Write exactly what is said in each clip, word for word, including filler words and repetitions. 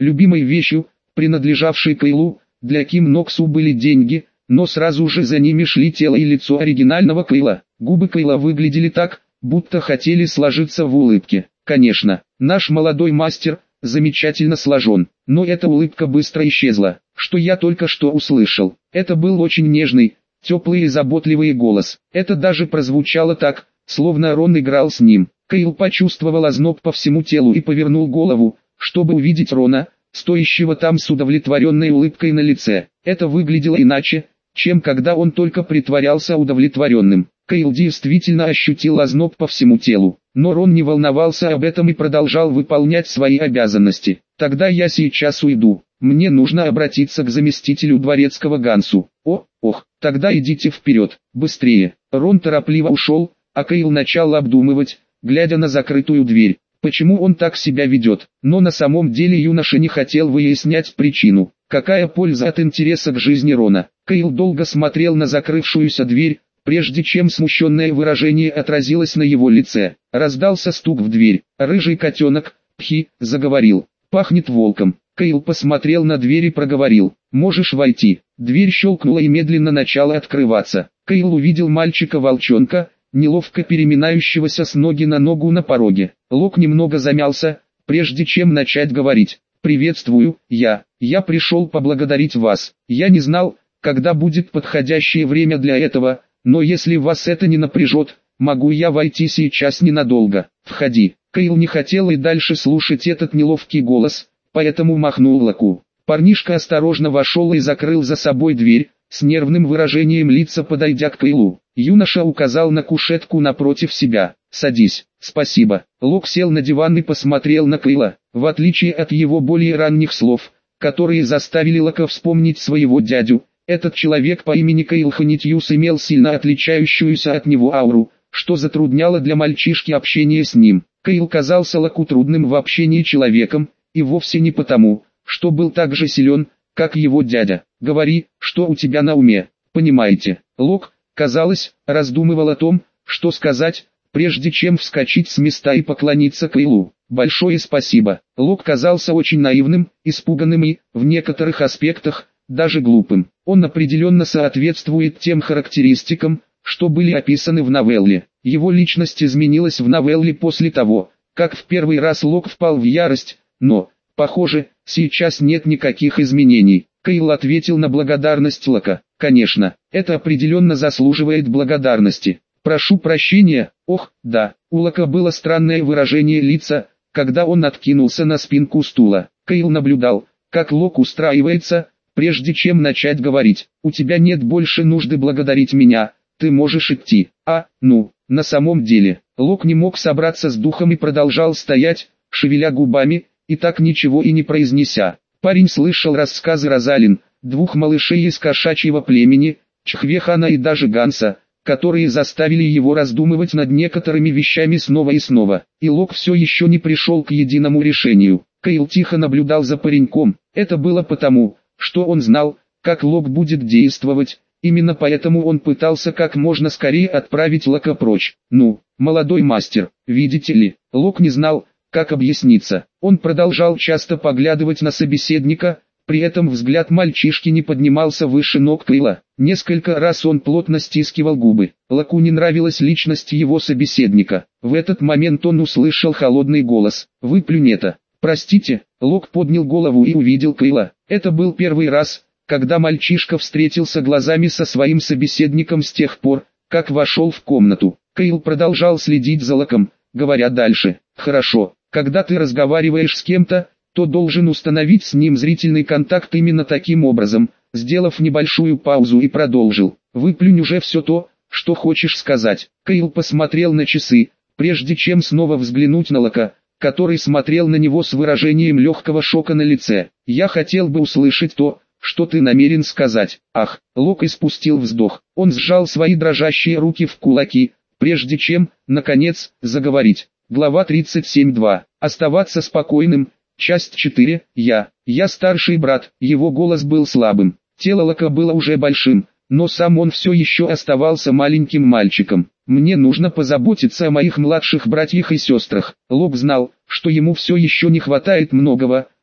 Любимой вещью, принадлежавшей Кайлу, для Ким Ноксу были деньги, но сразу же за ними шли тело и лицо оригинального Кайла. Губы Кайла выглядели так, будто хотели сложиться в улыбке. Конечно, наш молодой мастер замечательно сложен, но эта улыбка быстро исчезла. Что я только что услышал? Это был очень нежный, теплый и заботливый голос. Это даже прозвучало так, словно Рон играл с ним. Кайл почувствовал озноб по всему телу и повернул голову, чтобы увидеть Рона, стоящего там с удовлетворенной улыбкой на лице. Это выглядело иначе, чем когда он только притворялся удовлетворенным. Кайл действительно ощутил озноб по всему телу, но Рон не волновался об этом и продолжал выполнять свои обязанности. «Тогда я сейчас уйду. Мне нужно обратиться к заместителю дворецкого Гансу». «О, ох, тогда идите вперед, быстрее». Рон торопливо ушел, а Кайл начал обдумывать, глядя на закрытую дверь, почему он так себя ведет. Но на самом деле юноша не хотел выяснять причину. Какая польза от интереса к жизни Рона? Кайл долго смотрел на закрывшуюся дверь, прежде чем смущенное выражение отразилось на его лице. Раздался стук в дверь. Рыжий котенок, Пхи, заговорил. «Пахнет волком». Кайл посмотрел на дверь и проговорил: «Можешь войти». Дверь щелкнула и медленно начала открываться. Кайл увидел мальчика-волчонка, неловко переминающегося с ноги на ногу на пороге. Лок немного замялся, прежде чем начать говорить. «Приветствую, я, я пришел поблагодарить вас. Я не знал, когда будет подходящее время для этого, но если вас это не напряжет, могу я войти сейчас ненадолго. Входи». Кайл не хотел и дальше слушать этот неловкий голос, поэтому махнул Локу. Парнишка осторожно вошел и закрыл за собой дверь, с нервным выражением лица подойдя к Кайлу. Юноша указал на кушетку напротив себя. «Садись». «Спасибо». Лок сел на диван и посмотрел на Кайла. В отличие от его более ранних слов, которые заставили Лока вспомнить своего дядю, этот человек по имени Кайл Ханитьюс имел сильно отличающуюся от него ауру, что затрудняло для мальчишки общение с ним. Кайл казался Локу трудным в общении человеком, и вовсе не потому, что был так же силен, как его дядя. «Говори, что у тебя на уме, понимаете?» Лок, казалось, раздумывал о том, что сказать, прежде чем вскочить с места и поклониться Кайлу. «Большое спасибо». Лок казался очень наивным, испуганным и, в некоторых аспектах, даже глупым. Он определенно соответствует тем характеристикам, что были описаны в новелле. Его личность изменилась в новелле после того, как в первый раз Лок впал в ярость, но, похоже, сейчас нет никаких изменений. Кайл ответил на благодарность Лока. «Конечно, это определенно заслуживает благодарности. Прошу прощения». «Ох, да». У Лока было странное выражение лица, когда он откинулся на спинку стула. Кайл наблюдал, как Лок устраивается, прежде чем начать говорить. «У тебя нет больше нужды благодарить меня, ты можешь идти». «А, ну, на самом деле». Лок не мог собраться с духом и продолжал стоять, шевеля губами, и так ничего и не произнеся. Парень слышал рассказы Розалин, двух малышей из кошачьего племени, Чхвехана и даже Ганса, которые заставили его раздумывать над некоторыми вещами снова и снова. И Лок все еще не пришел к единому решению. Кайл тихо наблюдал за пареньком. Это было потому, что он знал, как Лок будет действовать. Именно поэтому он пытался как можно скорее отправить Лока прочь. «Ну, молодой мастер, видите ли». Лок не знал, как объясниться. Он продолжал часто поглядывать на собеседника, при этом взгляд мальчишки не поднимался выше ног Кайла. Несколько раз он плотно стискивал губы. Локу не нравилась личность его собеседника. В этот момент он услышал холодный голос: «Выплюнь это». «Простите». Лок поднял голову и увидел Кайла. Это был первый раз, когда мальчишка встретился глазами со своим собеседником с тех пор, как вошел в комнату. Кайл продолжал следить за Локом, говоря дальше: «Хорошо, когда ты разговариваешь с кем-то, то должен установить с ним зрительный контакт именно таким образом». Сделав небольшую паузу и продолжил: «Выплюнь уже все то, что хочешь сказать». Кайл посмотрел на часы, прежде чем снова взглянуть на Лока, который смотрел на него с выражением легкого шока на лице. «Я хотел бы услышать то, что ты намерен сказать». «Ах!» Лок испустил вздох. Он сжал свои дрожащие руки в кулаки, прежде чем, наконец, заговорить. Глава тридцать семь два. Оставаться спокойным. Часть четыре. Я. Я старший брат. Его голос был слабым. Тело Лока было уже большим, но сам он все еще оставался маленьким мальчиком. «Мне нужно позаботиться о моих младших братьях и сестрах». Лок знал, что ему все еще не хватает многого,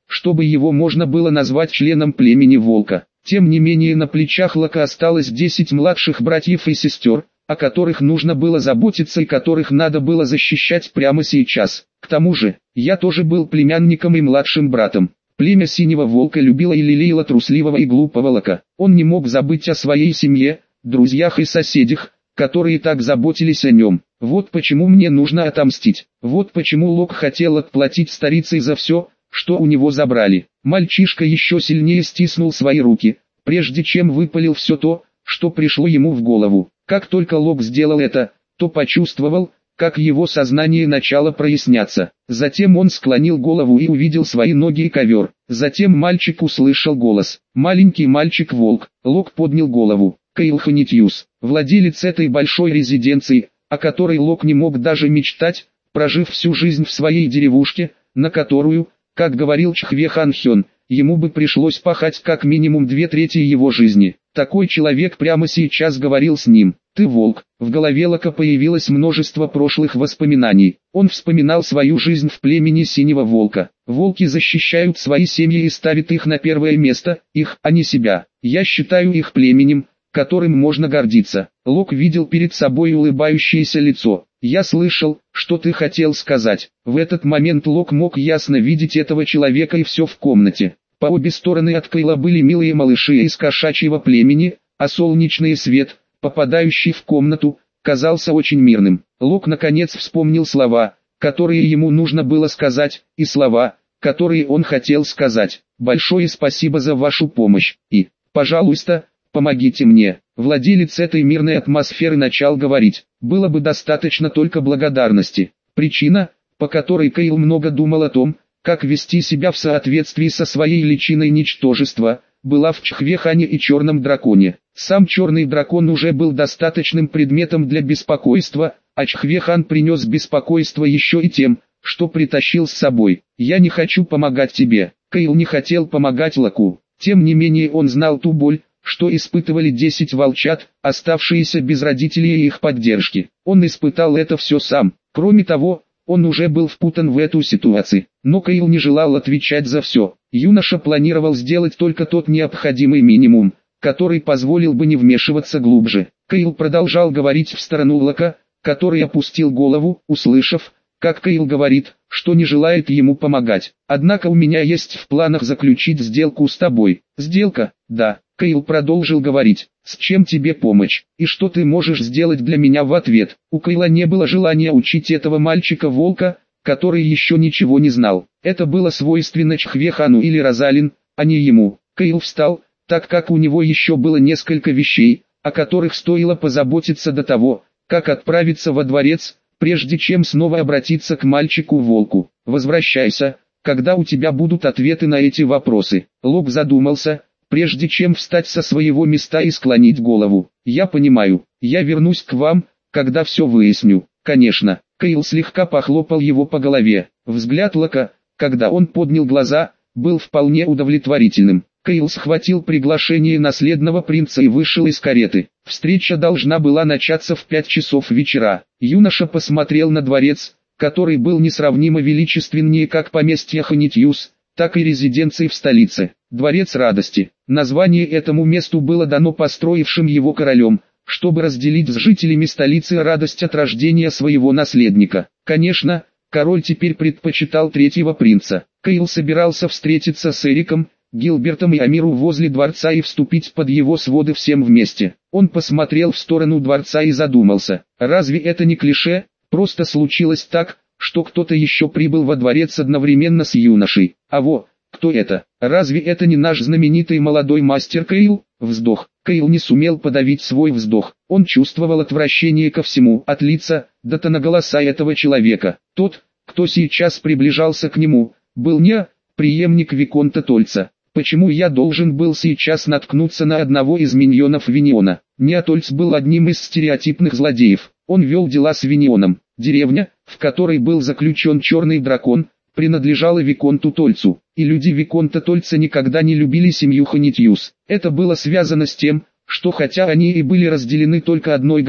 чтобы его можно было назвать членом племени Волка. Тем не менее на плечах Лока осталось десять младших братьев и сестер, о которых нужно было заботиться и которых надо было защищать прямо сейчас. К тому же, я тоже был племянником и младшим братом. Племя Синего Волка любило и лелеяло трусливого и глупого Лока. Он не мог забыть о своей семье, друзьях и соседях, которые так заботились о нем. Вот почему мне нужно отомстить. Вот почему Лок хотел отплатить старицей за все, что у него забрали. Мальчишка еще сильнее стиснул свои руки, прежде чем выпалил все то, что пришло ему в голову. Как только Лок сделал это, то почувствовал, как его сознание начало проясняться. Затем он склонил голову и увидел свои ноги и ковер. Затем мальчик услышал голос. Маленький мальчик-волк. Лок поднял голову. Кейл Ханитьюс, владелец этой большой резиденции, о которой Лок не мог даже мечтать, прожив всю жизнь в своей деревушке, на которую, как говорил Чхве Хан Хён, ему бы пришлось пахать как минимум две трети его жизни. Такой человек прямо сейчас говорил с ним. «Ты волк». В голове Лока появилось множество прошлых воспоминаний. Он вспоминал свою жизнь в племени Синего Волка. Волки защищают свои семьи и ставят их на первое место, их, а не себя. Я считаю их племенем, которым можно гордиться. Лок видел перед собой улыбающееся лицо. «Я слышал, что ты хотел сказать». В этот момент Лок мог ясно видеть этого человека и все в комнате. По обе стороны от Кейла были милые малыши из кошачьего племени, а солнечный свет, попадающий в комнату, казался очень мирным. Лок наконец вспомнил слова, которые ему нужно было сказать, и слова, которые он хотел сказать. «Большое спасибо за вашу помощь, и, пожалуйста, помогите мне». Владелец этой мирной атмосферы начал говорить. Было бы достаточно только благодарности. Причина, по которой Кейл много думал о том, как вести себя в соответствии со своей личиной ничтожества, была в Чхве-хане и Черном драконе. Сам Черный дракон уже был достаточным предметом для беспокойства, а Чхве-хан принес беспокойство еще и тем, что притащил с собой. «Я не хочу помогать тебе». Кейл не хотел помогать Локу. Тем не менее он знал ту боль, что испытывали десять волчат, оставшиеся без родителей и их поддержки. Он испытал это все сам. Кроме того, он уже был впутан в эту ситуацию. Но Кейл не желал отвечать за все. Юноша планировал сделать только тот необходимый минимум, который позволил бы не вмешиваться глубже. Кейл продолжал говорить в сторону Лока, который опустил голову, услышав, как Кейл говорит, что не желает ему помогать. «Однако у меня есть в планах заключить сделку с тобой». «Сделка?» «Да». Кейл продолжил говорить. «С чем тебе помочь? И что ты можешь сделать для меня в ответ?» У Кейла не было желания учить этого мальчика-волка, который еще ничего не знал. Это было свойственно Чхве-хану или Розалин, а не ему. Кейл встал, так как у него еще было несколько вещей, о которых стоило позаботиться до того, как отправиться во дворец, прежде чем снова обратиться к мальчику-волку. «Возвращайся, когда у тебя будут ответы на эти вопросы». Лок задумался, прежде чем встать со своего места и склонить голову. «Я понимаю, я вернусь к вам, когда все выясню». «Конечно». Кейл слегка похлопал его по голове. Взгляд Лока, когда он поднял глаза, был вполне удовлетворительным. Кейл схватил приглашение наследного принца и вышел из кареты. Встреча должна была начаться в пять часов вечера. Юноша посмотрел на дворец, который был несравнимо величественнее как поместье Ханитьюс, так и резиденции в столице. Дворец радости. Название этому месту было дано построившим его королем, чтобы разделить с жителями столицы радость от рождения своего наследника. Конечно, король теперь предпочитал третьего принца. Кейл собирался встретиться с Эриком, Гилбертом и Амиру возле дворца и вступить под его своды всем вместе. Он посмотрел в сторону дворца и задумался. Разве это не клише? Просто случилось так, что кто-то еще прибыл во дворец одновременно с юношей. А во, кто это? Разве это не наш знаменитый молодой мастер Кейл? Вздох. Кейл не сумел подавить свой вздох. Он чувствовал отвращение ко всему, от лица, до тона голоса этого человека. Тот, кто сейчас приближался к нему, был не преемник Виконта Тольца. Почему я должен был сейчас наткнуться на одного из миньонов Виниона? Неотольц был одним из стереотипных злодеев. Он вел дела с Винионом. Деревня, в которой был заключен черный дракон, принадлежала Виконту Тольцу, и люди Виконта Тольца никогда не любили семью Ханитьюс. Это было связано с тем, что хотя они и были разделены только одной горой,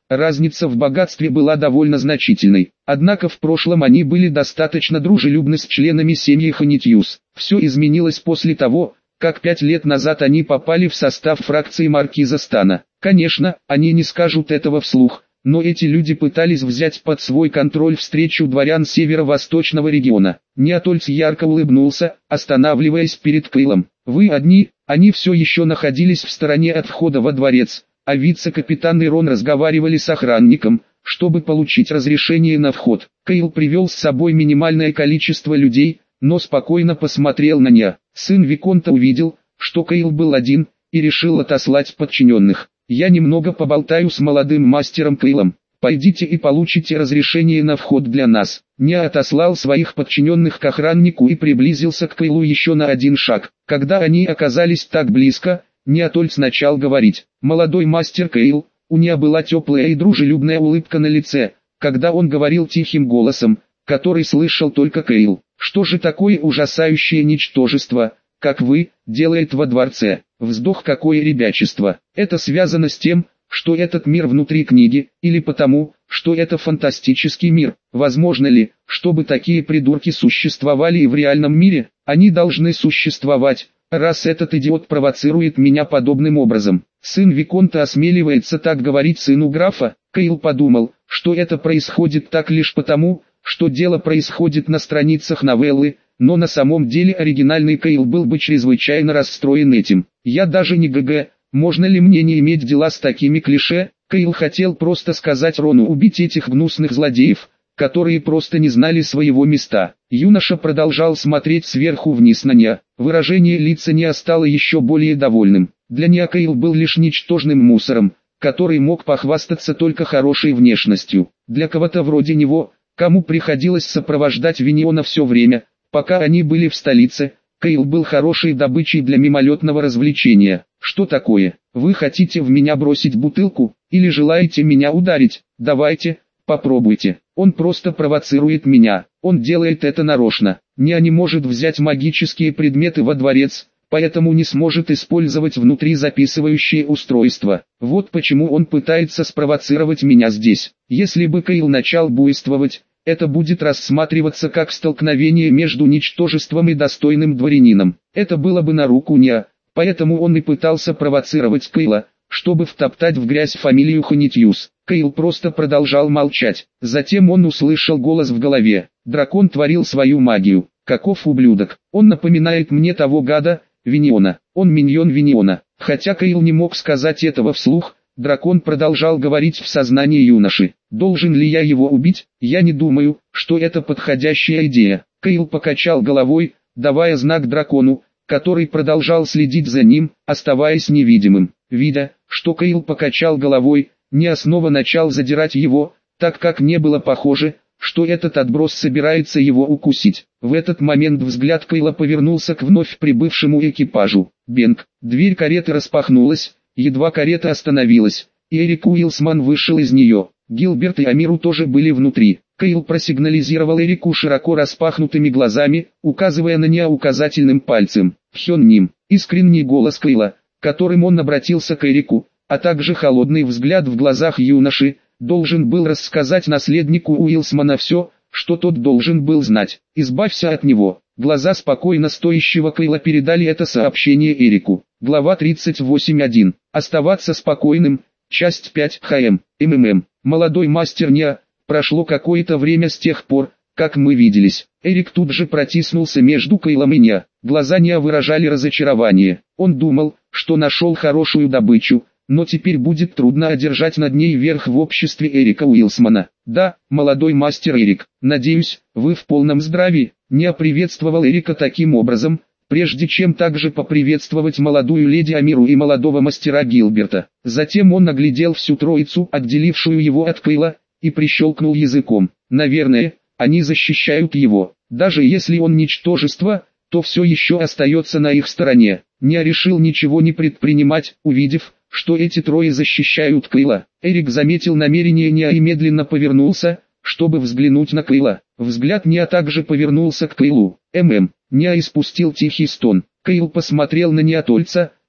разница в богатстве была довольно значительной. Однако в прошлом они были достаточно дружелюбны с членами семьи Ханитьюс. Все изменилось после того, как пять лет назад они попали в состав фракции маркиза Стана. Конечно, они не скажут этого вслух, но эти люди пытались взять под свой контроль встречу дворян северо-восточного региона. Неатольц ярко улыбнулся, останавливаясь перед Кейлом. «Вы одни?» Они все еще находились в стороне от входа во дворец, а вице-капитан и Рон разговаривали с охранником, чтобы получить разрешение на вход. Кейл привел с собой минимальное количество людей, но спокойно посмотрел на Ня. Сын Виконта увидел, что Кейл был один, и решил отослать подчиненных. «Я немного поболтаю с молодым мастером Кейлом. Пойдите и получите разрешение на вход для нас». Ня отослал своих подчиненных к охраннику и приблизился к Кейлу еще на один шаг. Когда они оказались так близко, Неатольц начал говорить. «Молодой мастер Кейл». У Ня была теплая и дружелюбная улыбка на лице, когда он говорил тихим голосом, который слышал только Кейл. «Что же такое ужасающее ничтожество, как вы, делает во дворце? Вздох, какое ребячество! Это связано с тем, что этот мир внутри книги, или потому, что это фантастический мир. Возможно ли, чтобы такие придурки существовали и в реальном мире? Они должны существовать, раз этот идиот провоцирует меня подобным образом». Сын Виконта осмеливается так говорить сыну графа. Кейл подумал, что это происходит так лишь потому, что дело происходит на страницах новеллы, но на самом деле оригинальный Кейл был бы чрезвычайно расстроен этим. «Я даже не ГГ, можно ли мне не иметь дела с такими клише?» Кейл хотел просто сказать Рону убить этих гнусных злодеев, которые просто не знали своего места. Юноша продолжал смотреть сверху вниз на Ня. Выражение лица Ня стало еще более довольным. Для Ня Кейл был лишь ничтожным мусором, который мог похвастаться только хорошей внешностью. Для кого-то вроде него, кому приходилось сопровождать Виниона все время, пока они были в столице, Кейл был хорошей добычей для мимолетного развлечения. «Что такое? Вы хотите в меня бросить бутылку, или желаете меня ударить? Давайте, попробуйте. Он просто провоцирует меня, он делает это нарочно. Ня не может взять магические предметы во дворец, поэтому не сможет использовать внутри записывающее устройство. Вот почему он пытается спровоцировать меня здесь. Если бы Кейл начал буйствовать, это будет рассматриваться как столкновение между ничтожеством и достойным дворянином. Это было бы на руку Ня, поэтому он и пытался провоцировать Кейла, чтобы втоптать в грязь фамилию Ханитьюс. Кейл просто продолжал молчать. Затем он услышал голос в голове. Дракон творил свою магию. Каков ублюдок. Он напоминает мне того гада, Виниона. Он миньон Виниона. Хотя Кейл не мог сказать этого вслух, дракон продолжал говорить в сознании юноши. Должен ли я его убить? Я не думаю, что это подходящая идея. Кейл покачал головой, давая знак дракону, который продолжал следить за ним, оставаясь невидимым. Видя, что Кейл покачал головой, Ня снова начал задирать его, так как не было похоже, что этот отброс собирается его укусить. В этот момент взгляд Кейла повернулся к вновь прибывшему экипажу. Бенг, дверь кареты распахнулась, едва карета остановилась, и Эрик Уилсман вышел из нее. Гилберт и Амиру тоже были внутри. Кейл просигнализировал Эрику широко распахнутыми глазами, указывая на Ня указательным пальцем. «Хён Ним», искренний голос Кейла, которым он обратился к Эрику, а также холодный взгляд в глазах юноши, должен был рассказать наследнику Уилсмана все, что тот должен был знать. «Избавься от него». Глаза спокойно стоящего Кейла передали это сообщение Эрику. Глава тридцать восемь точка один. Оставаться спокойным. Часть пять. ХМ. МММ. Молодой мастер Ня. Прошло какое-то время с тех пор, как мы виделись. Эрик тут же протиснулся между Кейлом и Ня. Глаза Ня выражали разочарование. Он думал, что нашел хорошую добычу, но теперь будет трудно одержать над ней верх в обществе Эрика Уилсмана. «Да, молодой мастер Эрик, надеюсь, вы в полном здравии». Ня приветствовал Эрика таким образом, прежде чем также поприветствовать молодую леди Амиру и молодого мастера Гилберта. Затем он оглядел всю троицу, отделившую его от Кейла, и прищелкнул языком. «Наверное, они защищают его. Даже если он ничтожество, то все еще остается на их стороне». Ня решил ничего не предпринимать, увидев, что эти трое защищают Кейла. Эрик заметил намерение Ня и медленно повернулся, чтобы взглянуть на Кейла. Взгляд Ня также повернулся к Кейлу. «ММ». Ня испустил тихий стон. Кейл посмотрел на Неатольца,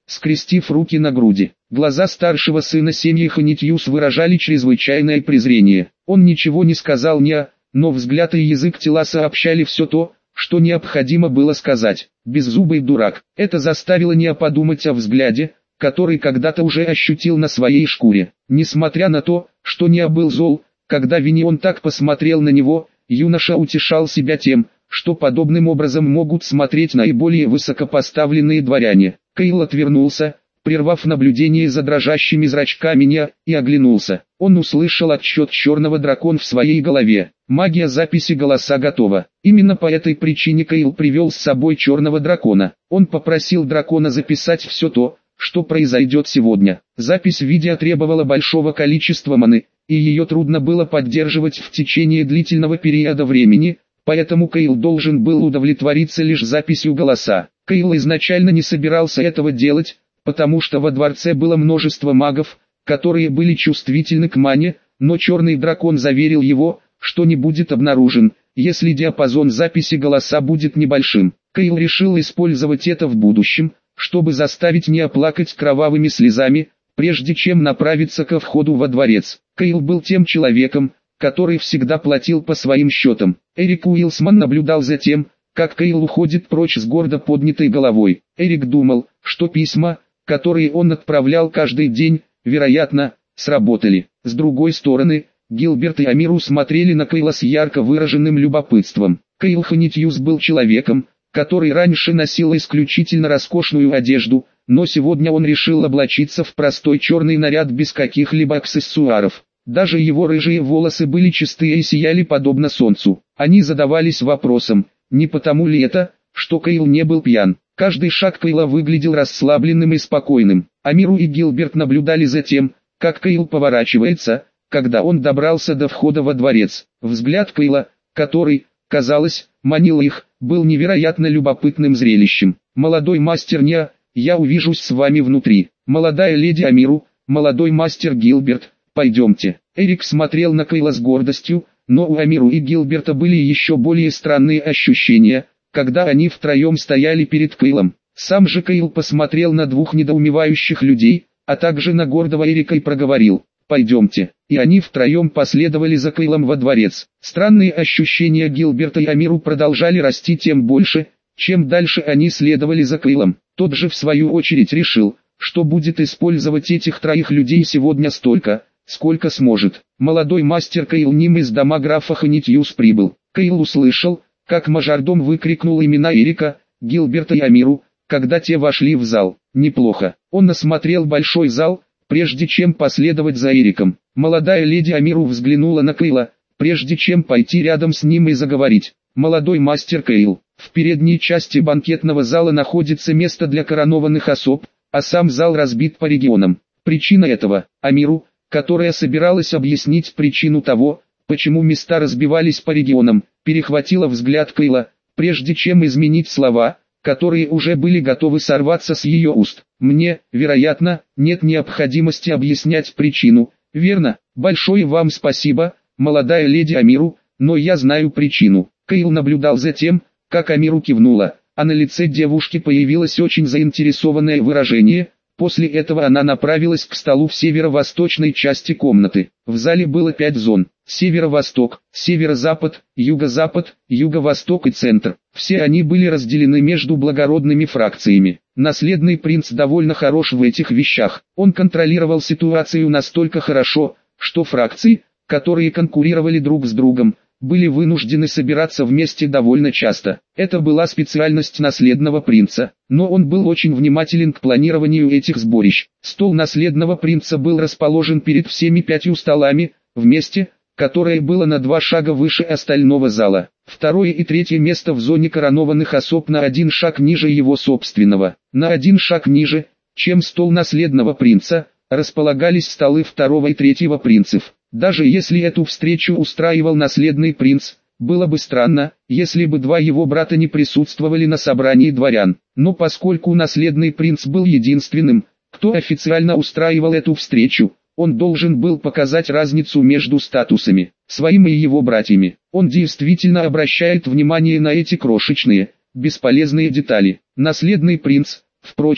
скрестив руки на груди. Глаза старшего сына семьи Ханитьюс выражали чрезвычайное презрение. Он ничего не сказал Ниа, но взгляд и язык тела сообщали все то, что необходимо было сказать. Беззубый дурак. Это заставило Ниа подумать о взгляде, который когда-то уже ощутил на своей шкуре. Несмотря на то, что Ниа был зол, когда Винион так посмотрел на него, юноша утешал себя тем, что подобным образом могут смотреть наиболее высокопоставленные дворяне. Кейл отвернулся, прервав наблюдение за дрожащими зрачками Ниа, и оглянулся. Он услышал отсчет черного дракона в своей голове. Магия записи голоса готова. Именно по этой причине Кейл привел с собой черного дракона. Он попросил дракона записать все то, что произойдет сегодня. Запись видео требовала большого количества маны, и ее трудно было поддерживать в течение длительного периода времени, поэтому Кейл должен был удовлетвориться лишь записью голоса. Кейл изначально не собирался этого делать, потому что во дворце было множество магов, которые были чувствительны к мане, но черный дракон заверил его, что не будет обнаружен, если диапазон записи голоса будет небольшим. Кейл решил использовать это в будущем, чтобы заставить Ниа плакать кровавыми слезами, прежде чем направиться ко входу во дворец. Кейл был тем человеком, который всегда платил по своим счетам. Эрик Уилсман наблюдал за тем, как Кейл уходит прочь с гордо поднятой головой. Эрик думал, что письма, которые он отправлял каждый день, вероятно, сработали. С другой стороны, Гилберт и Амиру смотрели на Кейла с ярко выраженным любопытством. Кейл Ханитьюс был человеком, который раньше носил исключительно роскошную одежду, но сегодня он решил облачиться в простой черный наряд без каких-либо аксессуаров. Даже его рыжие волосы были чистые и сияли подобно солнцу. Они задавались вопросом, не потому ли это, что Кейл не был пьян. Каждый шаг Кейла выглядел расслабленным и спокойным. Амиру и Гилберт наблюдали за тем, как Кейл поворачивается, когда он добрался до входа во дворец. Взгляд Кейла, который, казалось, манил их, был невероятно любопытным зрелищем. «Молодой мастер Ниа, я увижусь с вами внутри. Молодая леди Амиру, молодой мастер Гилберт, пойдемте». Эрик смотрел на Кейла с гордостью, но у Амиру и Гилберта были еще более странные ощущения, когда они втроем стояли перед Кейлом. Сам же Кейл посмотрел на двух недоумевающих людей, а также на гордого Эрика и проговорил: «Пойдемте». И они втроем последовали за Кейлом во дворец. Странные ощущения Гилберта и Амиру продолжали расти тем больше, чем дальше они следовали за Кейлом. Тот же в свою очередь решил, что будет использовать этих троих людей сегодня столько, сколько сможет. Молодой мастер Кейл Ним из дома графа Ханитьюс прибыл. Кейл услышал, как мажордом выкрикнул имена Эрика, Гилберта и Амиру, когда те вошли в зал. Неплохо. Он осмотрел большой зал, прежде чем последовать за Эриком. Молодая леди Амиру взглянула на Кейла, прежде чем пойти рядом с ним и заговорить. «Молодой мастер Кейл, в передней части банкетного зала находится место для коронованных особ, а сам зал разбит по регионам. Причина этого, Амиру, которая собиралась объяснить причину того, почему места разбивались по регионам, перехватила взгляд Кейла, прежде чем изменить слова, которые уже были готовы сорваться с ее уст. «Мне, вероятно, нет необходимости объяснять причину, верно? Большое вам спасибо, молодая леди Амиру, но я знаю причину». Кейл наблюдал за тем, как Амиру кивнула, а на лице девушки появилось очень заинтересованное выражение. После этого она направилась к столу в северо-восточной части комнаты. В зале было пять зон: северо-восток, северо-запад, юго-запад, юго-восток и центр. Все они были разделены между благородными фракциями. Наследный принц довольно хорош в этих вещах. Он контролировал ситуацию настолько хорошо, что фракции, которые конкурировали друг с другом, были вынуждены собираться вместе довольно часто. Это была специальность наследного принца, но он был очень внимателен к планированию этих сборищ. Стол наследного принца был расположен перед всеми пятью столами, в месте, которое было на два шага выше остального зала. Второе и третье место в зоне коронованных особ на один шаг ниже его собственного. На один шаг ниже, чем стол наследного принца, располагались столы второго и третьего принцев. Даже если эту встречу устраивал наследный принц, было бы странно, если бы два его брата не присутствовали на собрании дворян. Но поскольку наследный принц был единственным, кто официально устраивал эту встречу, он должен был показать разницу между статусами, своим и его братьями. Он действительно обращает внимание на эти крошечные, бесполезные детали. Наследный принц, впрочем,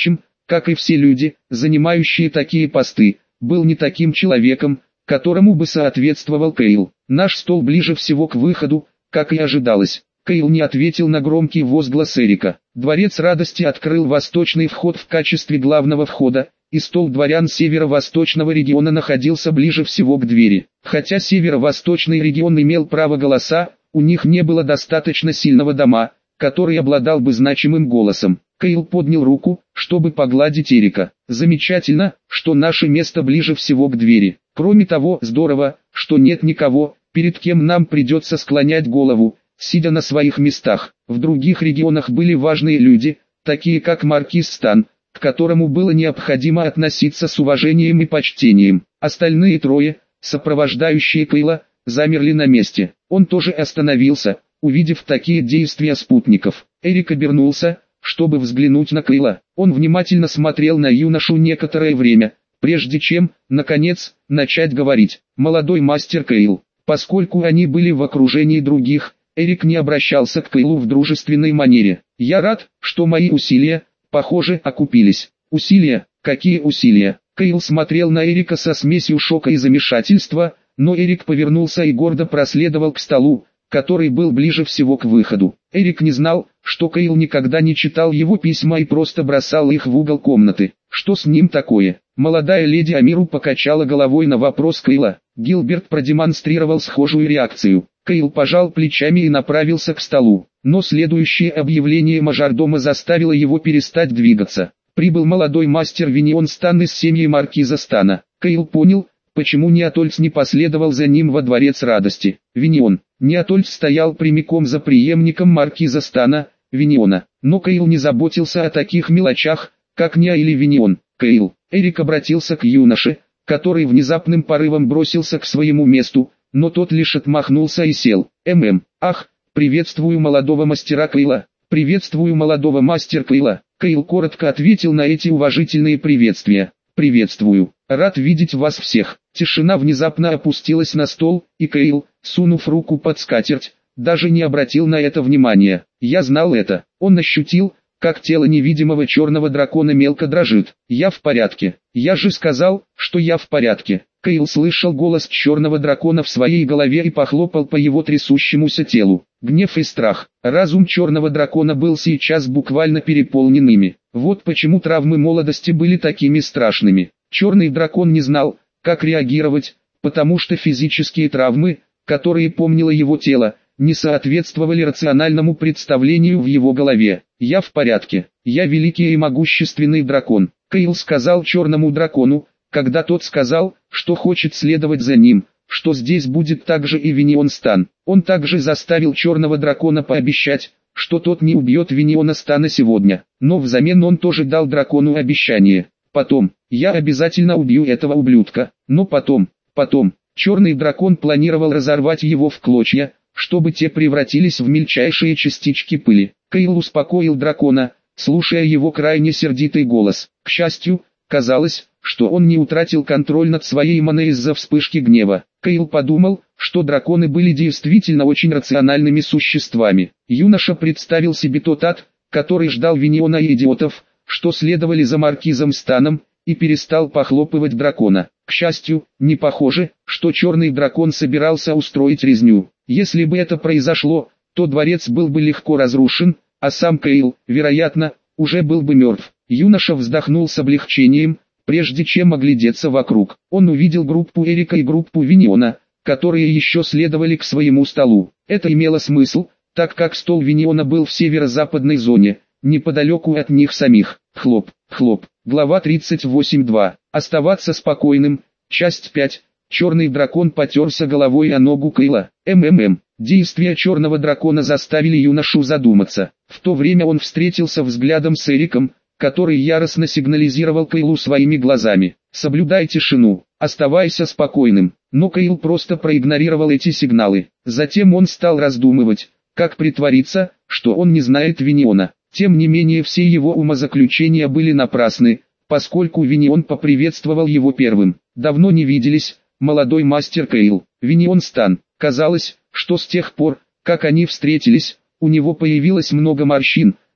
как и все люди, занимающие такие посты, был не таким человеком, которому бы соответствовал Кейл. Наш стол ближе всего к выходу, как и ожидалось. Кейл не ответил на громкий возглас Эрика. Дворец радости открыл восточный вход в качестве главного входа, и стол дворян северо-восточного региона находился ближе всего к двери. Хотя северо-восточный регион имел право голоса, у них не было достаточно сильного дома, который обладал бы значимым голосом. Кейл поднял руку, чтобы погладить Эрика. Замечательно, что наше место ближе всего к двери. Кроме того, здорово, что нет никого, перед кем нам придется склонять голову, сидя на своих местах. В других регионах были важные люди, такие как маркиз Стан, к которому было необходимо относиться с уважением и почтением. Остальные трое, сопровождающие Кейла, замерли на месте. Он тоже остановился, увидев такие действия спутников. Эрик обернулся, чтобы взглянуть на Кейла. Он внимательно смотрел на юношу некоторое время, прежде чем, наконец, начать говорить. «Молодой мастер Кейл». Поскольку они были в окружении других, Эрик не обращался к Кейлу в дружественной манере. «Я рад, что мои усилия, похоже, окупились». «Усилия? Какие усилия?» Кейл смотрел на Эрика со смесью шока и замешательства, но Эрик повернулся и гордо проследовал к столу, который был ближе всего к выходу. Эрик не знал, что Кейл никогда не читал его письма и просто бросал их в угол комнаты. Что с ним такое? Молодая леди Амиру покачала головой на вопрос Кейла. Гилберт продемонстрировал схожую реакцию. Кейл пожал плечами и направился к столу, но следующее объявление мажордома заставило его перестать двигаться. Прибыл молодой мастер Винион Стан из семьи маркиза Стана. Кейл понял, почему Неатольц не последовал за ним во дворец радости. Винион. Неатольц стоял прямиком за преемником маркиза Стана, Виниона. Но Кейл не заботился о таких мелочах, как Неа или Винион. Кейл. Эрик обратился к юноше, который внезапным порывом бросился к своему месту, но тот лишь отмахнулся и сел. «ММ, ах, приветствую молодого мастера Кейла, приветствую молодого мастера Кейла». Кейл коротко ответил на эти уважительные приветствия. «Приветствую, рад видеть вас всех». Тишина внезапно опустилась на стол, и Кейл, сунув руку под скатерть, даже не обратил на это внимания. Я знал это. Он ощутил, как тело невидимого черного дракона мелко дрожит. «Я в порядке. Я же сказал, что я в порядке». Кейл слышал голос черного дракона в своей голове и похлопал по его трясущемуся телу. Гнев и страх. Разум черного дракона был сейчас буквально переполнен ими. Вот почему травмы молодости были такими страшными. Черный дракон не знал, как реагировать, потому что физические травмы, которые помнило его тело, не соответствовали рациональному представлению в его голове. «Я в порядке. Я великий и могущественный дракон», — Кейл сказал черному дракону, когда тот сказал, что хочет следовать за ним, что здесь будет также и Винион Стан. Он также заставил черного дракона пообещать, что тот не убьет Виниона Стана сегодня, но взамен он тоже дал дракону обещание. «Потом, я обязательно убью этого ублюдка, но потом, потом». Черный дракон планировал разорвать его в клочья, чтобы те превратились в мельчайшие частички пыли. Кейл успокоил дракона, слушая его крайне сердитый голос. К счастью, казалось, что он не утратил контроль над своей маной из-за вспышки гнева. Кейл подумал, что драконы были действительно очень рациональными существами. Юноша представил себе тот ад, который ждал Виниона и идиотов, что следовали за маркизом Станом, и перестал похлопывать дракона. К счастью, не похоже, что черный дракон собирался устроить резню. Если бы это произошло, то дворец был бы легко разрушен, а сам Кейл, вероятно, уже был бы мертв. Юноша вздохнул с облегчением, прежде чем оглядеться вокруг. Он увидел группу Эрика и группу Виниона, которые еще следовали к своему столу. Это имело смысл, так как стол Виниона был в северо-западной зоне, неподалеку от них самих. Хлоп, хлоп. Глава тридцать восемь два. Оставаться спокойным. Часть пять. Черный дракон потерся головой о ногу Кейла. МММ. Действия черного дракона заставили юношу задуматься. В то время он встретился взглядом с Эриком, который яростно сигнализировал Кейлу своими глазами. «Соблюдай тишину, оставайся спокойным». Но Кейл просто проигнорировал эти сигналы. Затем он стал раздумывать, как притвориться, что он не знает Виниона. Тем не менее все его умозаключения были напрасны, поскольку Винион поприветствовал его первым. «Давно не виделись, молодой мастер Кейл». Винион Стан. Казалось, что с тех пор, как они встретились, у него появилось много морщин,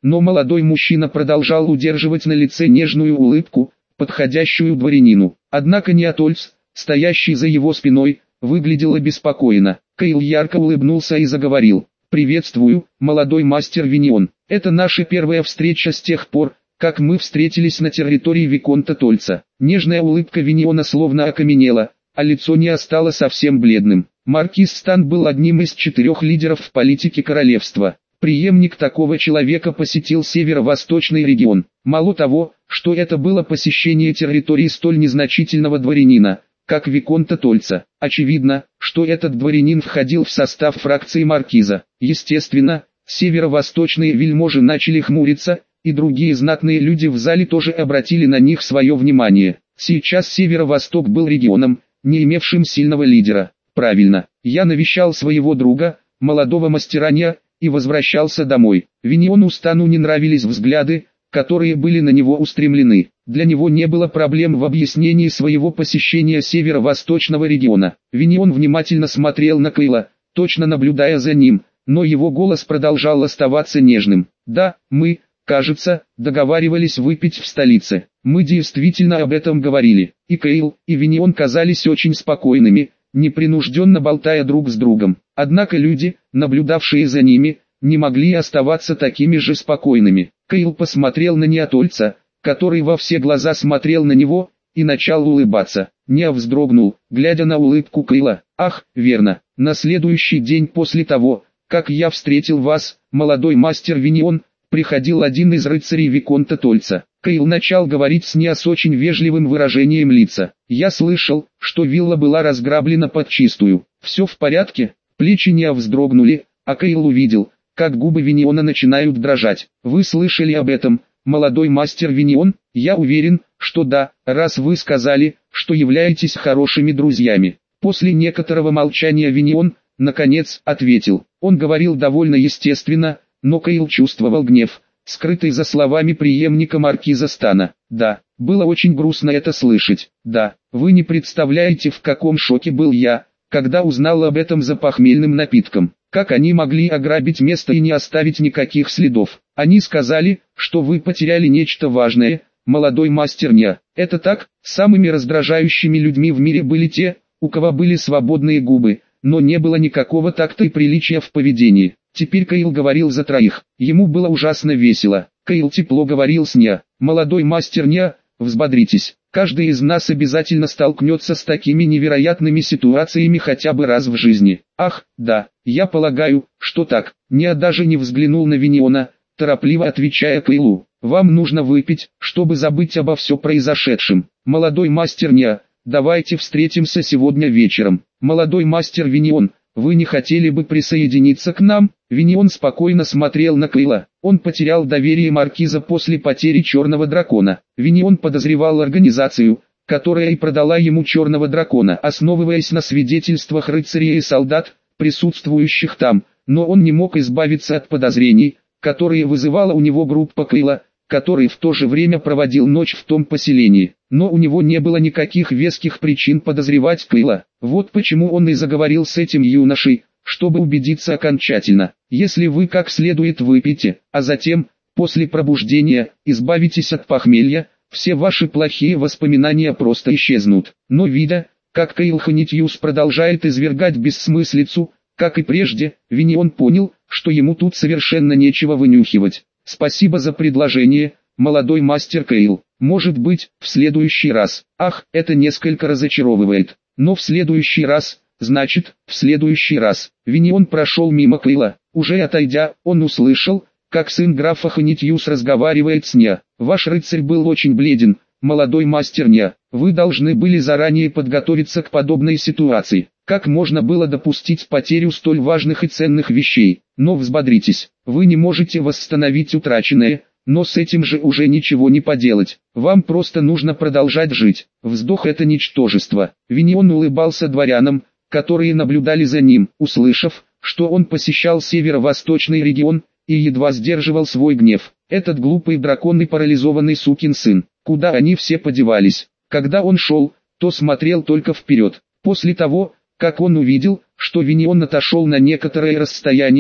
но молодой мужчина продолжал удерживать на лице нежную улыбку, подходящую дворянину. Однако Неотольц, стоящий за его спиной, выглядел обеспокоенно. Кейл ярко улыбнулся и заговорил. «Приветствую, молодой мастер Винион. Это наша первая встреча с тех пор, как мы встретились на территории Виконта Тольца». Нежная улыбка Виниона словно окаменела, а лицо не стало совсем бледным. Маркиз Стан был одним из четырех лидеров в политике королевства. Преемник такого человека посетил северо-восточный регион. Мало того, что это было посещение территории столь незначительного дворянина, как Виконта Тольца, очевидно, что этот дворянин входил в состав фракции маркиза. Естественно, северо-восточные вельможи начали хмуриться, и другие знатные люди в зале тоже обратили на них свое внимание. Сейчас северо-восток был регионом, не имевшим сильного лидера. Правильно, я навещал своего друга, молодого мастера Ня, и возвращался домой. Виниону Стану не нравились взгляды, которые были на него устремлены. Для него не было проблем в объяснении своего посещения северо-восточного региона. Винион внимательно смотрел на Кейла, точно наблюдая за ним, но его голос продолжал оставаться нежным. «Да, мы, кажется, договаривались выпить в столице. Мы действительно об этом говорили». И Кейл, и Винион казались очень спокойными, непринужденно болтая друг с другом. Однако люди, наблюдавшие за ними, не могли оставаться такими же спокойными. Кейл посмотрел на Неотольца, который во все глаза смотрел на него, и начал улыбаться. Неа вздрогнул, глядя на улыбку Кейла. «Ах, верно, на следующий день после того, как я встретил вас, молодой мастер Винион, приходил один из рыцарей Виконта Тольца». Кейл начал говорить с Неа с очень вежливым выражением лица. «Я слышал, что вилла была разграблена подчистую. Все в порядке?» Плечи Неа вздрогнули, а Кейл увидел, как губы Виниона начинают дрожать. «Вы слышали об этом, молодой мастер Винион?» «Я уверен, что да, раз вы сказали, что являетесь хорошими друзьями». После некоторого молчания Винион, наконец, ответил. Он говорил довольно естественно, но Кейл чувствовал гнев, скрытый за словами преемника маркиза Стана. «Да, было очень грустно это слышать. Да, вы не представляете, в каком шоке был я, когда узнал об этом за похмельным напитком. Как они могли ограбить место и не оставить никаких следов? Они сказали, что вы потеряли нечто важное, молодой мастер Ня. Это так? Самыми раздражающими людьми в мире были те, у кого были свободные губы, но не было никакого такта и приличия в поведении». Теперь Кейл говорил за троих. Ему было ужасно весело. Кейл тепло говорил с Ня. «Молодой мастер Ня, взбодритесь. Каждый из нас обязательно столкнется с такими невероятными ситуациями хотя бы раз в жизни». «Ах, да, я полагаю, что так». Ня даже не взглянул на Виниона, торопливо отвечая Кейлу. «Вам нужно выпить, чтобы забыть обо все произошедшем. Молодой мастер Ня, давайте встретимся сегодня вечером. Молодой мастер Винион, вы не хотели бы присоединиться к нам?» Винион спокойно смотрел на Кейла. Он потерял доверие маркиза после потери черного дракона. Винион подозревал организацию, которая и продала ему черного дракона, основываясь на свидетельствах рыцарей и солдат, присутствующих там, но он не мог избавиться от подозрений, которые вызывала у него группа Кейла, который в то же время проводил ночь в том поселении. Но у него не было никаких веских причин подозревать Кейла. Вот почему он и заговорил с этим юношей, чтобы убедиться окончательно. Если вы как следует выпьете, а затем, после пробуждения, избавитесь от похмелья, все ваши плохие воспоминания просто исчезнут. Но видя, как Кейл Ханитьюс продолжает извергать бессмыслицу, как и прежде, Винион понял, что ему тут совершенно нечего вынюхивать. «Спасибо за предложение, молодой мастер Кейл. Может быть, в следующий раз». «Ах, это несколько разочаровывает. Но в следующий раз, значит, в следующий раз». Винион прошел мимо Кейла. Уже отойдя, он услышал, как сын графа Ханитьюс разговаривает с Ня. «Ваш рыцарь был очень бледен, молодой мастер Ня. Вы должны были заранее подготовиться к подобной ситуации. Как можно было допустить потерю столь важных и ценных вещей? Но взбодритесь, вы не можете восстановить утраченное, но с этим же уже ничего не поделать. Вам просто нужно продолжать жить». Вздох — это ничтожество. Винион улыбался дворянам, которые наблюдали за ним, услышав, что он посещал северо-восточный регион, и едва сдерживал свой гнев. Этот глупый дракон и парализованный сукин сын. Куда они все подевались? Когда он шел, то смотрел только вперед. После того, как он увидел, что Винион отошел на некоторое расстояние,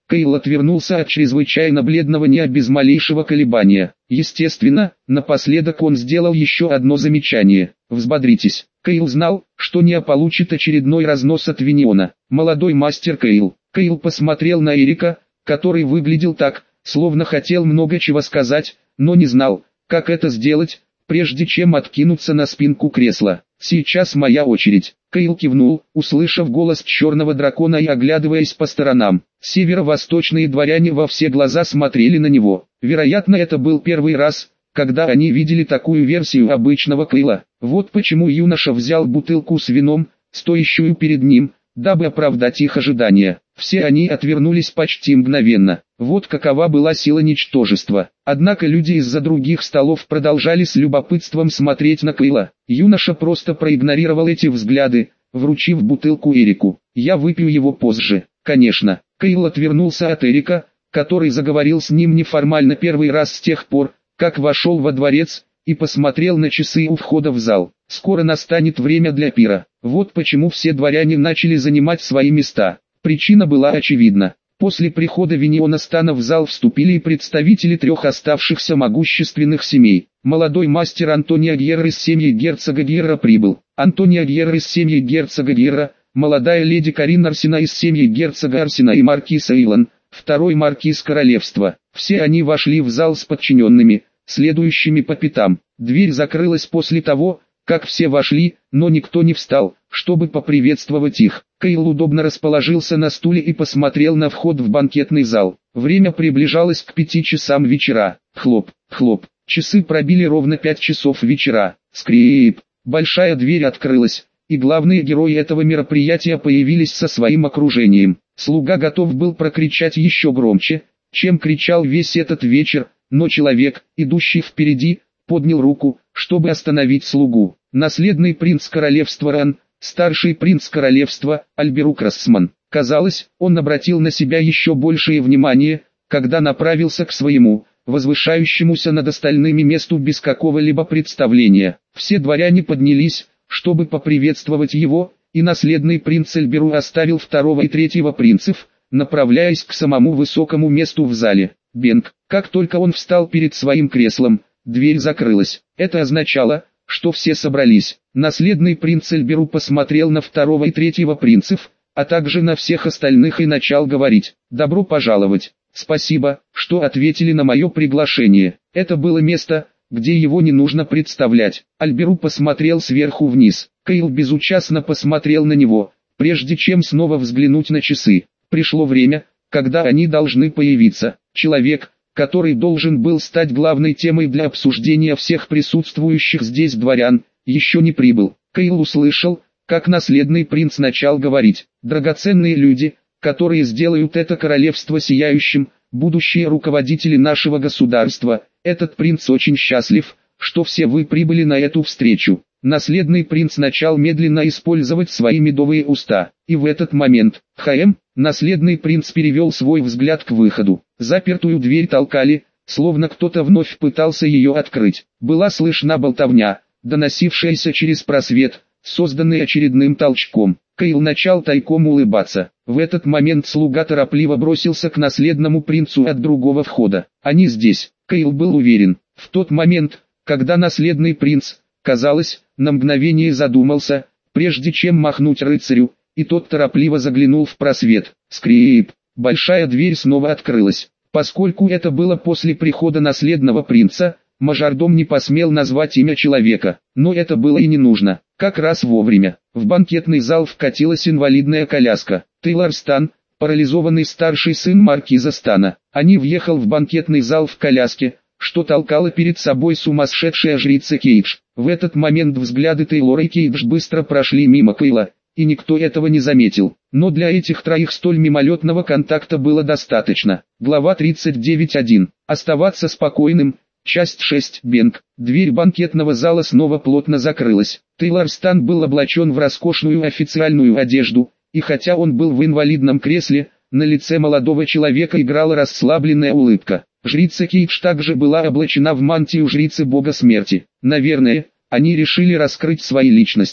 Кейл отвернулся от чрезвычайно бледного Ниа без малейшего колебания. Естественно, напоследок он сделал еще одно замечание. «Взбодритесь». Кейл знал, что Ниа получит очередной разнос от Виниона. «Молодой мастер Кейл». Кейл посмотрел на Эрика, который выглядел так, словно хотел много чего сказать, но не знал, как это сделать, прежде чем откинуться на спинку кресла. «Сейчас моя очередь». Кейл кивнул, услышав голос черного дракона и оглядываясь по сторонам. Северо-восточные дворяне во все глаза смотрели на него. Вероятно, это был первый раз, когда они видели такую версию обычного Кейла. Вот почему юноша взял бутылку с вином, стоящую перед ним, дабы оправдать их ожидания. Все они отвернулись почти мгновенно. Вот какова была сила ничтожества. Однако люди из-за других столов продолжали с любопытством смотреть на Кейла. Юноша просто проигнорировал эти взгляды, вручив бутылку Эрику. «Я выпью его позже». «Конечно». Кейл отвернулся от Эрика, который заговорил с ним неформально первый раз с тех пор, как вошел во дворец, и посмотрел на часы у входа в зал. Скоро настанет время для пира. Вот почему все дворяне начали занимать свои места. Причина была очевидна. После прихода Виниона Стана в зал вступили и представители трех оставшихся могущественных семей. Молодой мастер Антонио Гьерра из семьи герцога Гьерра прибыл. Антонио Гьерра из семьи герцога Гьерра, молодая леди Карин Арсена из семьи герцога Арсена и маркиз Эйлон, второй маркиз королевства. Все они вошли в зал с подчиненными, следующими по пятам. Дверь закрылась после того, как все вошли, но никто не встал, чтобы поприветствовать их. Кейл удобно расположился на стуле и посмотрел на вход в банкетный зал. Время приближалось к пяти часам вечера. Хлоп, хлоп. Часы пробили ровно пять часов вечера. Скрип. Большая дверь открылась, и главные герои этого мероприятия появились со своим окружением. Слуга готов был прокричать еще громче, чем кричал весь этот вечер, но человек, идущий впереди, поднял руку, чтобы остановить слугу. Наследный принц королевства Ран, старший принц королевства, Альберук Рассман. Казалось, он обратил на себя еще большее внимание, когда направился к своему, возвышающемуся над остальными месту без какого-либо представления. Все дворяне поднялись, чтобы поприветствовать его, и наследный принц Альберу оставил второго и третьего принцев, направляясь к самому высокому месту в зале. Бенг. Как только он встал перед своим креслом, дверь закрылась. Это означало, что все собрались. Наследный принц Альберу посмотрел на второго и третьего принцев, а также на всех остальных и начал говорить: «Добро пожаловать. Спасибо, что ответили на мое приглашение». Это было место, где его не нужно представлять. Альберу посмотрел сверху вниз. Кейл безучастно посмотрел на него, прежде чем снова взглянуть на часы. Пришло время, когда они должны появиться. Человек, который должен был стать главной темой для обсуждения всех присутствующих здесь дворян, еще не прибыл. Кейл услышал, как наследный принц начал говорить: «Драгоценные люди, которые сделают это королевство сияющим, будущие руководители нашего государства, этот принц очень счастлив, что все вы прибыли на эту встречу». Наследный принц начал медленно использовать свои медовые уста, и в этот момент, «Хм», наследный принц перевел свой взгляд к выходу. Запертую дверь толкали, словно кто-то вновь пытался ее открыть. Была слышна болтовня, доносившаяся через просвет, созданный очередным толчком. Кейл начал тайком улыбаться. В этот момент слуга торопливо бросился к наследному принцу от другого входа. «Они здесь». Кейл был уверен. В тот момент, когда наследный принц, казалось, на мгновение задумался, прежде чем махнуть рыцарю, и тот торопливо заглянул в просвет. Скрип. Большая дверь снова открылась. Поскольку это было после прихода наследного принца, мажордом не посмел назвать имя человека, но это было и не нужно. Как раз вовремя. В банкетный зал вкатилась инвалидная коляска. Тейлор Стан, парализованный старший сын маркиза Стана. Они въехал в банкетный зал в коляске, что толкала перед собой сумасшедшая жрица Кейдж. В этот момент взгляды Тейлора и Кейдж быстро прошли мимо Кейла, и никто этого не заметил. Но для этих троих столь мимолетного контакта было достаточно. Глава тридцать девять один. Оставаться спокойным. Часть шесть. Бенг. Дверь банкетного зала снова плотно закрылась. Тейлор Стан был облачен в роскошную официальную одежду, и хотя он был в инвалидном кресле, на лице молодого человека играла расслабленная улыбка. Жрица Кейдж также была облачена в мантию жрицы бога смерти. Наверное, они решили раскрыть свои личности.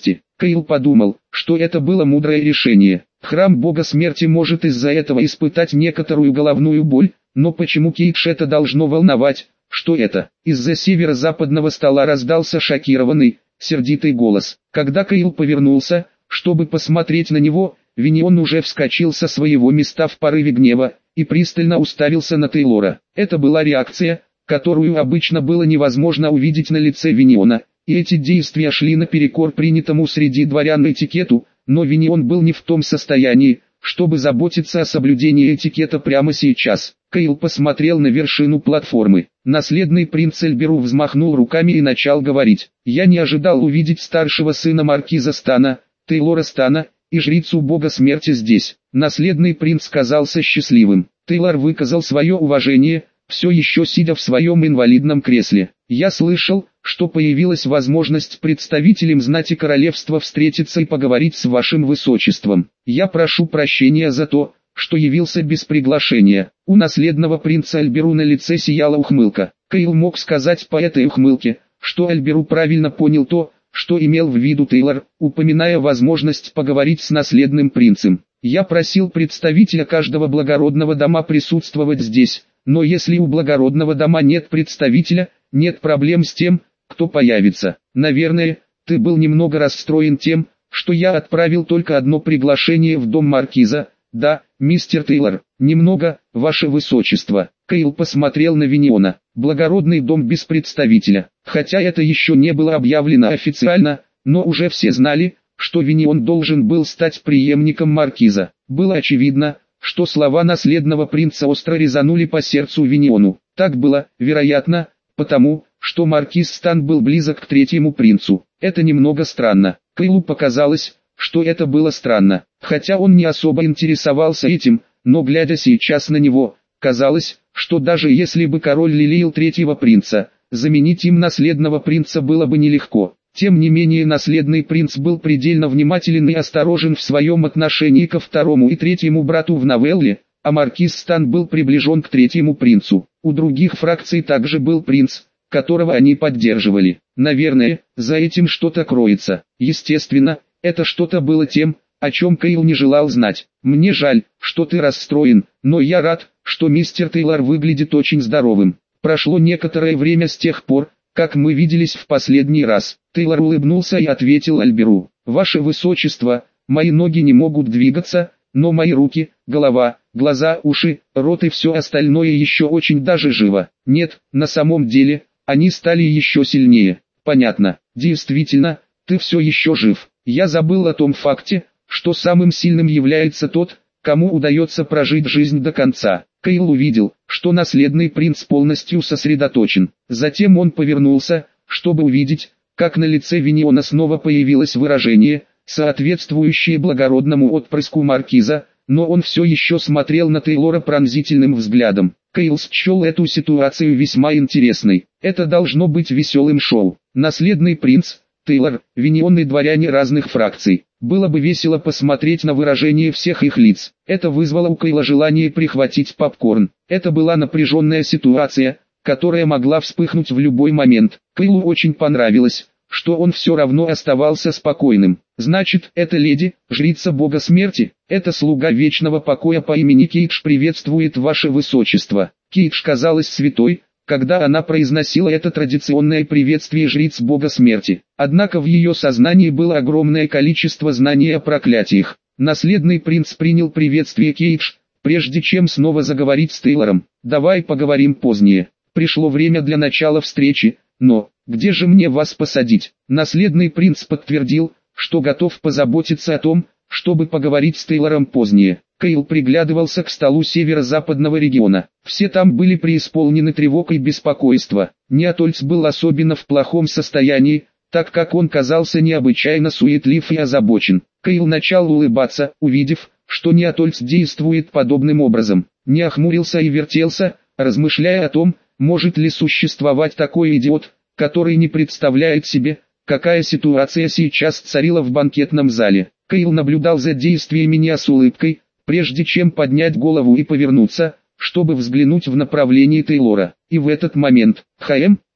Кайл подумал, что это было мудрое решение. Храм бога смерти может из-за этого испытать некоторую головную боль, но почему Кейдж это должно волновать? Что это? Из-за северо-западного стола раздался шокированный, сердитый голос. Когда Кайл повернулся, чтобы посмотреть на него, Винион уже вскочил со своего места в порыве гнева и пристально уставился на Тейлора. Это была реакция, которую обычно было невозможно увидеть на лице Виниона, и эти действия шли наперекор принятому среди дворян этикету, но Винион был не в том состоянии, чтобы заботиться о соблюдении этикета прямо сейчас. Кайл посмотрел на вершину платформы. Наследный принц Эльберу взмахнул руками и начал говорить. «Я не ожидал увидеть старшего сына маркиза Стана, Тейлора Стана, и жрицу бога смерти здесь». Наследный принц казался счастливым. Тейлор выказал свое уважение, все еще сидя в своем инвалидном кресле. «Я слышал, что появилась возможность представителям знати королевства встретиться и поговорить с вашим высочеством. Я прошу прощения за то, что явился без приглашения». У наследного принца Эльберу на лице сияла ухмылка. Кайл мог сказать по этой ухмылке, что Эльберу правильно понял то, что имел в виду Тейлор, упоминая возможность поговорить с наследным принцем. «Я просил представителя каждого благородного дома присутствовать здесь, но если у благородного дома нет представителя, нет проблем с тем, кто появится. Наверное, ты был немного расстроен тем, что я отправил только одно приглашение в дом маркиза». «Да, мистер Тейлор, немного, ваше высочество». Кайл посмотрел на Виниона. «Благородный дом без представителя». Хотя это еще не было объявлено официально, но уже все знали, что Винион должен был стать преемником маркиза. Было очевидно, что слова наследного принца остро резанули по сердцу Виниону. Так было, вероятно, потому, что маркиз Стан был близок к третьему принцу. Это немного странно. Кайлу показалось, что это было странно, хотя он не особо интересовался этим, но глядя сейчас на него, казалось, что даже если бы король лелеял третьего принца, заменить им наследного принца было бы нелегко. Тем не менее наследный принц был предельно внимателен и осторожен в своем отношении ко второму и третьему брату в новелле, а маркиз Стан был приближен к третьему принцу. У других фракций также был принц, которого они поддерживали. Наверное, за этим что-то кроется. Естественно, это что-то было тем, о чем Кайл не желал знать. «Мне жаль, что ты расстроен, но я рад, что мистер Тейлор выглядит очень здоровым. Прошло некоторое время с тех пор, как мы виделись в последний раз». Тейлор улыбнулся и ответил Альберу. «Ваше высочество, мои ноги не могут двигаться, но мои руки, голова, глаза, уши, рот и все остальное еще очень даже живо. Нет, на самом деле, они стали еще сильнее». «Понятно, действительно, ты все еще жив. Я забыл о том факте, что самым сильным является тот, кому удается прожить жизнь до конца». Кайл увидел, что наследный принц полностью сосредоточен. Затем он повернулся, чтобы увидеть, как на лице Виниона снова появилось выражение, соответствующее благородному отпрыску маркиза, но он все еще смотрел на Тейлора пронзительным взглядом. Кайл счел эту ситуацию весьма интересной. Это должно быть веселым шоу. Наследный принц, Тейлор, Винион и дворяне разных фракций. Было бы весело посмотреть на выражение всех их лиц. Это вызвало у Кайла желание прихватить попкорн. Это была напряженная ситуация, которая могла вспыхнуть в любой момент. Кайлу очень понравилось, что он все равно оставался спокойным. «Значит, эта леди, жрица бога смерти, это слуга вечного покоя по имени Кейдж приветствует ваше высочество». Кейдж казалась святой, когда она произносила это традиционное приветствие жриц бога смерти. Однако в ее сознании было огромное количество знаний о проклятиях. Наследный принц принял приветствие Кейдж, прежде чем снова заговорить с Тейлором. «Давай поговорим позднее. Пришло время для начала встречи, но, где же мне вас посадить?» Наследный принц подтвердил, что готов позаботиться о том, чтобы поговорить с Тейлором позднее. Кайл приглядывался к столу северо-западного региона. Все там были преисполнены тревог и беспокойства. Неатольц был особенно в плохом состоянии, так как он казался необычайно суетлив и озабочен. Кайл начал улыбаться, увидев, что Неатольц действует подобным образом. Не охмурился и вертелся, размышляя о том, может ли существовать такой идиот, который не представляет себе, какая ситуация сейчас царила в банкетном зале. Кайл наблюдал за действиями Неа с улыбкой, прежде чем поднять голову и повернуться, чтобы взглянуть в направлении Тейлора. И в этот момент, «ха-эм,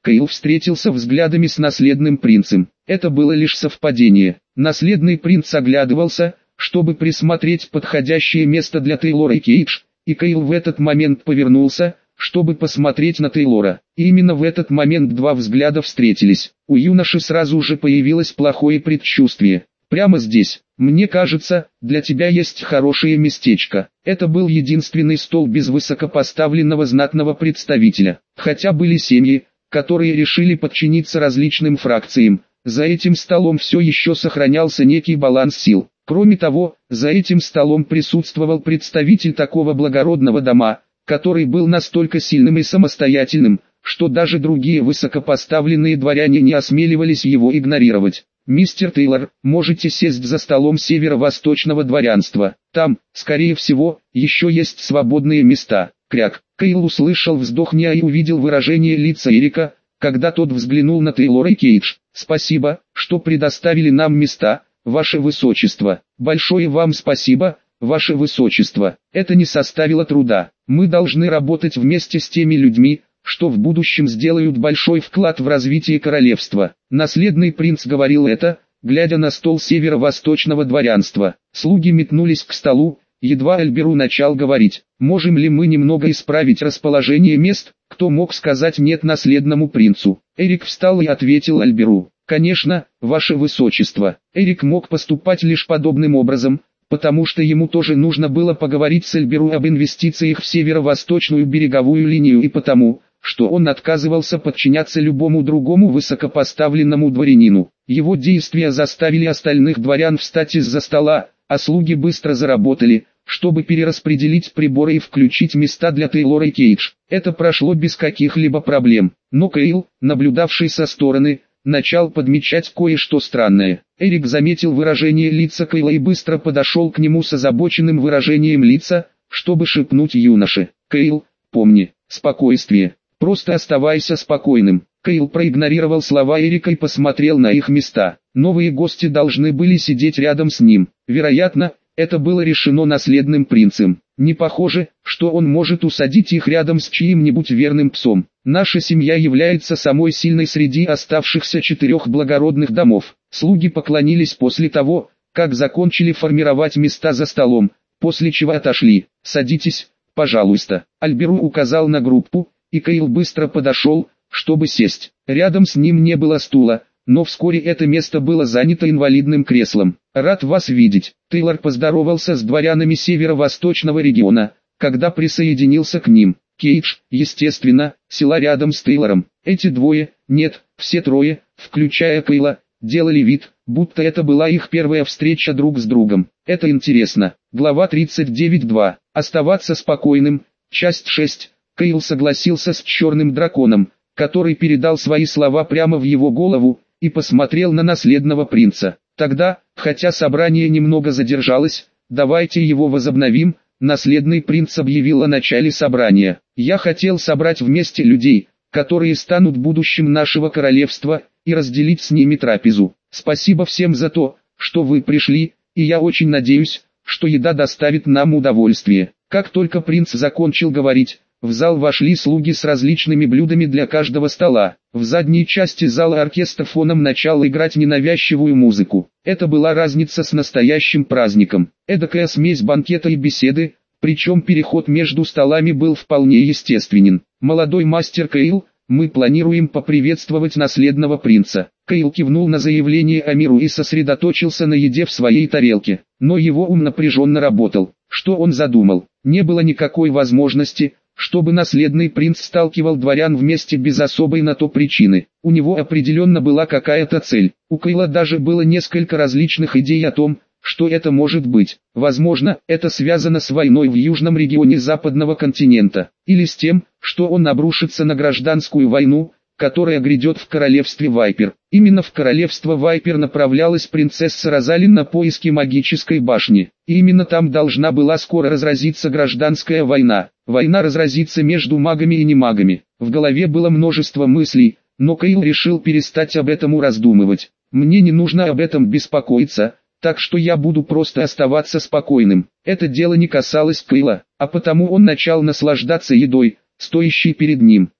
Кейл встретился взглядами с наследным принцем. Это было лишь совпадение. Наследный принц оглядывался, чтобы присмотреть подходящее место для Тейлора Кейдж, и Кейл в этот момент повернулся, чтобы посмотреть на Тейлора. И именно в этот момент два взгляда встретились. У юноши сразу же появилось плохое предчувствие. «Прямо здесь, мне кажется, для тебя есть хорошее местечко». Это был единственный стол без высокопоставленного знатного представителя. Хотя были семьи, которые решили подчиниться различным фракциям, за этим столом все еще сохранялся некий баланс сил. Кроме того, за этим столом присутствовал представитель такого благородного дома, который был настолько сильным и самостоятельным, что даже другие высокопоставленные дворяне не осмеливались его игнорировать. «Мистер Тейлор, можете сесть за столом северо-восточного дворянства. Там, скорее всего, еще есть свободные места». Кряк. Кейл услышал вздох Ниа и увидел выражение лица Эрика, когда тот взглянул на Тейлора Кейдж. «Спасибо, что предоставили нам места, ваше высочество. Большое вам спасибо, ваше высочество. Это не составило труда. Мы должны работать вместе с теми людьми, что в будущем сделают большой вклад в развитие королевства». Наследный принц говорил это, глядя на стол северо-восточного дворянства. Слуги метнулись к столу, едва Альберу начал говорить. «Можем ли мы немного исправить расположение мест?» Кто мог сказать «нет» наследному принцу? Эрик встал и ответил Альберу. «Конечно, ваше высочество». Эрик мог поступать лишь подобным образом, потому что ему тоже нужно было поговорить с Альберу об инвестициях в северо-восточную береговую линию и потому, что он отказывался подчиняться любому другому высокопоставленному дворянину. Его действия заставили остальных дворян встать из-за стола, а слуги быстро заработали, чтобы перераспределить приборы и включить места для Тейлора Кейдж. Это прошло без каких-либо проблем, но Кейл, наблюдавший со стороны, начал подмечать кое-что странное. Эрик заметил выражение лица Кейла и быстро подошел к нему с озабоченным выражением лица, чтобы шепнуть юноше. «Кейл, помни, спокойствие. Просто оставайся спокойным». Кейл проигнорировал слова Эрика и посмотрел на их места. Новые гости должны были сидеть рядом с ним. Вероятно, это было решено наследным принцем. Не похоже, что он может усадить их рядом с чьим-нибудь верным псом. «Наша семья является самой сильной среди оставшихся четырех благородных домов». Слуги поклонились после того, как закончили формировать места за столом, после чего отошли. «Садитесь, пожалуйста». Альберу указал на группу, и Кейл быстро подошел, чтобы сесть. Рядом с ним не было стула, но вскоре это место было занято инвалидным креслом. «Рад вас видеть». Тейлор поздоровался с дворянами северо-восточного региона, когда присоединился к ним. Кейдж, естественно, села рядом с Тейлором. Эти двое, нет, все трое, включая Кейла, делали вид, будто это была их первая встреча друг с другом. Это интересно. Глава тридцать девять два. Оставаться спокойным. Часть шесть. Кейл согласился с черным драконом, который передал свои слова прямо в его голову, и посмотрел на наследного принца. Тогда, хотя собрание немного задержалось, давайте его возобновим. Наследный принц объявил о начале собрания. «Я хотел собрать вместе людей, которые станут будущим нашего королевства, и разделить с ними трапезу. Спасибо всем за то, что вы пришли, и я очень надеюсь, что еда доставит нам удовольствие». Как только принц закончил говорить, в зал вошли слуги с различными блюдами для каждого стола. В задней части зала оркестр фоном начал играть ненавязчивую музыку. Это была разница с настоящим праздником. Эдакая смесь банкета и беседы, причем переход между столами был вполне естественен. «Молодой мастер Кейл, мы планируем поприветствовать наследного принца». Кейл кивнул на заявление Амиру и сосредоточился на еде в своей тарелке. Но его ум напряженно работал. Что он задумал? Не было никакой возможности, чтобы наследный принц сталкивал дворян вместе без особой на то причины. У него определенно была какая-то цель. У Кейла даже было несколько различных идей о том, что это может быть. Возможно, это связано с войной в южном регионе западного континента, или с тем, что он обрушится на гражданскую войну, которая грядет в королевстве Вайпер. Именно в королевство Вайпер направлялась принцесса Розалин на поиски магической башни. И именно там должна была скоро разразиться гражданская война. Война разразится между магами и немагами. В голове было множество мыслей, но Кейл решил перестать об этом раздумывать. «Мне не нужно об этом беспокоиться, так что я буду просто оставаться спокойным». Это дело не касалось Кейла, а потому он начал наслаждаться едой, стоящей перед ним.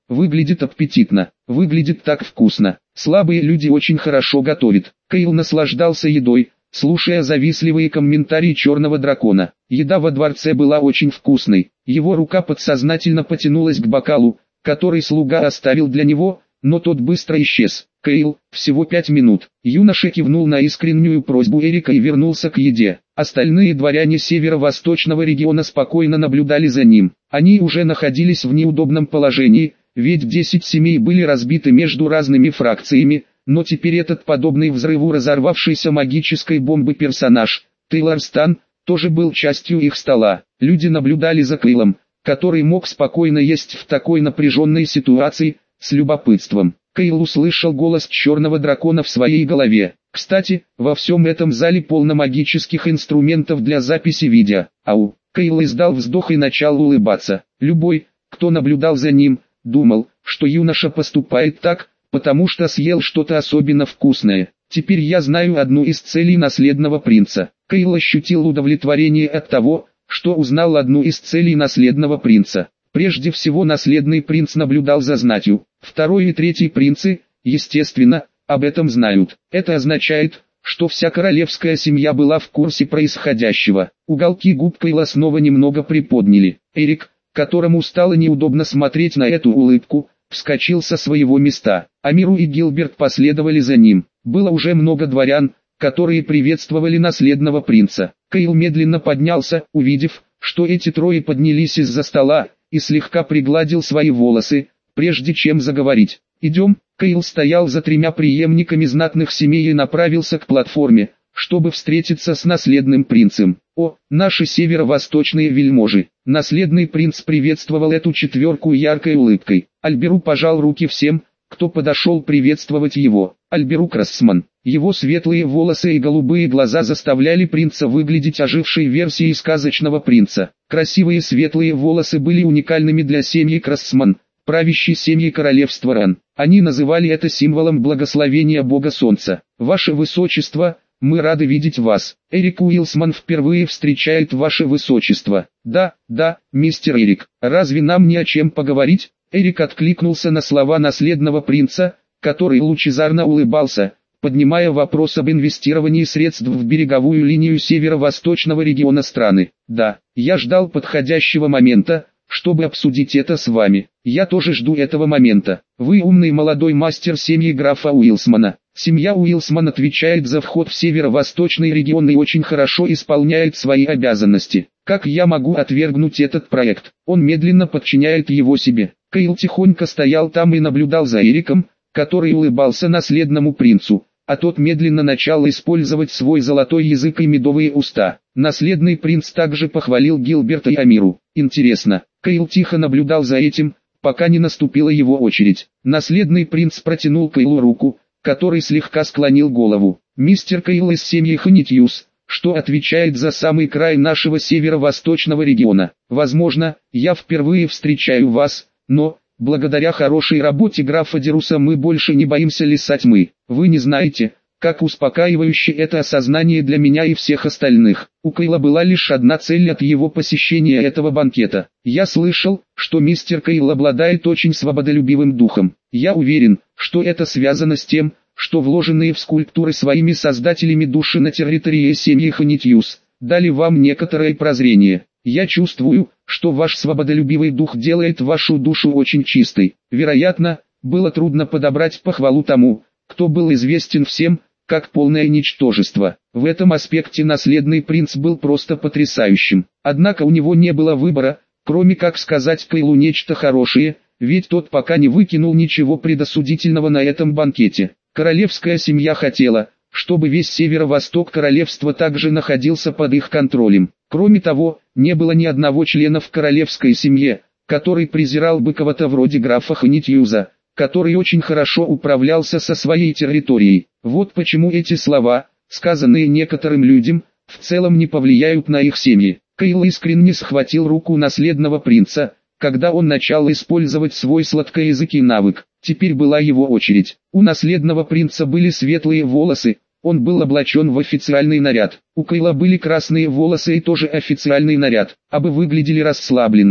выглядит аппетитно, выглядит так вкусно. Слабые люди очень хорошо готовят. Кайл наслаждался едой, слушая завистливые комментарии черного дракона. Еда во дворце была очень вкусной. Его рука подсознательно потянулась к бокалу, который слуга оставил для него, но тот быстро исчез. Кайл, всего пять минут. Юноша кивнул на искреннюю просьбу Эрика и вернулся к еде. Остальные дворяне северо-восточного региона спокойно наблюдали за ним. Они уже находились в неудобном положении, ведь десять семей были разбиты между разными фракциями, но теперь этот подобный взрыву разорвавшейся магической бомбы персонаж, Тейлор Стан, тоже был частью их стола. Люди наблюдали за Кайлом, который мог спокойно есть в такой напряженной ситуации, с любопытством. Кайл услышал голос черного дракона в своей голове. Кстати, во всем этом зале полно магических инструментов для записи видео. Ау! Кайл издал вздох и начал улыбаться. Любой, кто наблюдал за ним, думал, что юноша поступает так, потому что съел что-то особенно вкусное. Теперь я знаю одну из целей наследного принца. Кайл ощутил удовлетворение от того, что узнал одну из целей наследного принца. Прежде всего наследный принц наблюдал за знатью. Второй и третий принцы, естественно, об этом знают. Это означает, что вся королевская семья была в курсе происходящего. Уголки губ Кайла снова немного приподняли. Эрик, которому стало неудобно смотреть на эту улыбку, вскочил со своего места. Амиру и Гилберт последовали за ним. Было уже много дворян, которые приветствовали наследного принца. Кайл медленно поднялся, увидев, что эти трое поднялись из-за стола, и слегка пригладил свои волосы, прежде чем заговорить. «Идем». Кайл стоял за тремя преемниками знатных семей и направился к платформе, чтобы встретиться с наследным принцем. «О, наши северо-восточные вельможи!» Наследный принц приветствовал эту четверку яркой улыбкой. Альберу пожал руки всем, кто подошел приветствовать его. Альберу Крассман. Его светлые волосы и голубые глаза заставляли принца выглядеть ожившей версией сказочного принца. Красивые светлые волосы были уникальными для семьи Крассман, правящей семьи королевства Ран. Они называли это символом благословения бога солнца. «Ваше высочество, мы рады видеть вас. Эрик Уилсман впервые встречает ваше высочество». «Да, да, мистер Эрик, разве нам не о чем поговорить?» Эрик откликнулся на слова наследного принца, который лучезарно улыбался, поднимая вопрос об инвестировании средств в береговую линию северо-восточного региона страны. «Да, я ждал подходящего момента, чтобы обсудить это с вами. Я тоже жду этого момента. Вы умный молодой мастер семьи графа Уилсмана. Семья Уилсман отвечает за вход в северо-восточный регион и очень хорошо исполняет свои обязанности. Как я могу отвергнуть этот проект? Он медленно подчиняет его себе». Кайл тихонько стоял там и наблюдал за Эриком, который улыбался наследному принцу, а тот медленно начал использовать свой золотой язык и медовые уста. Наследный принц также похвалил Гилберта и Амиру. Интересно, Кайл тихо наблюдал за этим, пока не наступила его очередь. Наследный принц протянул Кайлу руку, который слегка склонил голову. «Мистер Кайл из семьи Ханитьюс, что отвечает за самый край нашего северо-восточного региона. Возможно, я впервые встречаю вас, но, благодаря хорошей работе графа Деруса мы больше не боимся лиса тьмы. Вы не знаете, как успокаивающе это осознание для меня и всех остальных». У Кайла была лишь одна цель от его посещения этого банкета. «Я слышал, что мистер Кайл обладает очень свободолюбивым духом. Я уверен, что это связано с тем, что вложенные в скульптуры своими создателями души на территории семьи Ханитьюс дали вам некоторое прозрение. Я чувствую, что ваш свободолюбивый дух делает вашу душу очень чистой. Вероятно, было трудно подобрать похвалу тому, кто был известен всем, как полное ничтожество. В этом аспекте наследный принц был просто потрясающим. Однако у него не было выбора, кроме как сказать Кайлу нечто хорошее, ведь тот пока не выкинул ничего предосудительного на этом банкете. Королевская семья хотела, чтобы весь северо-восток королевства также находился под их контролем. Кроме того, не было ни одного члена в королевской семье, который презирал бы кого-то вроде графа Ханитьюза, который очень хорошо управлялся со своей территорией. Вот почему эти слова, сказанные некоторым людям, в целом не повлияют на их семьи. Кайл искренне схватил руку наследного принца, когда он начал использовать свой сладкоязыкий навык. Теперь была его очередь. У наследного принца были светлые волосы, он был облачен в официальный наряд. У Кайла были красные волосы и тоже официальный наряд. Оба выглядели расслабленными.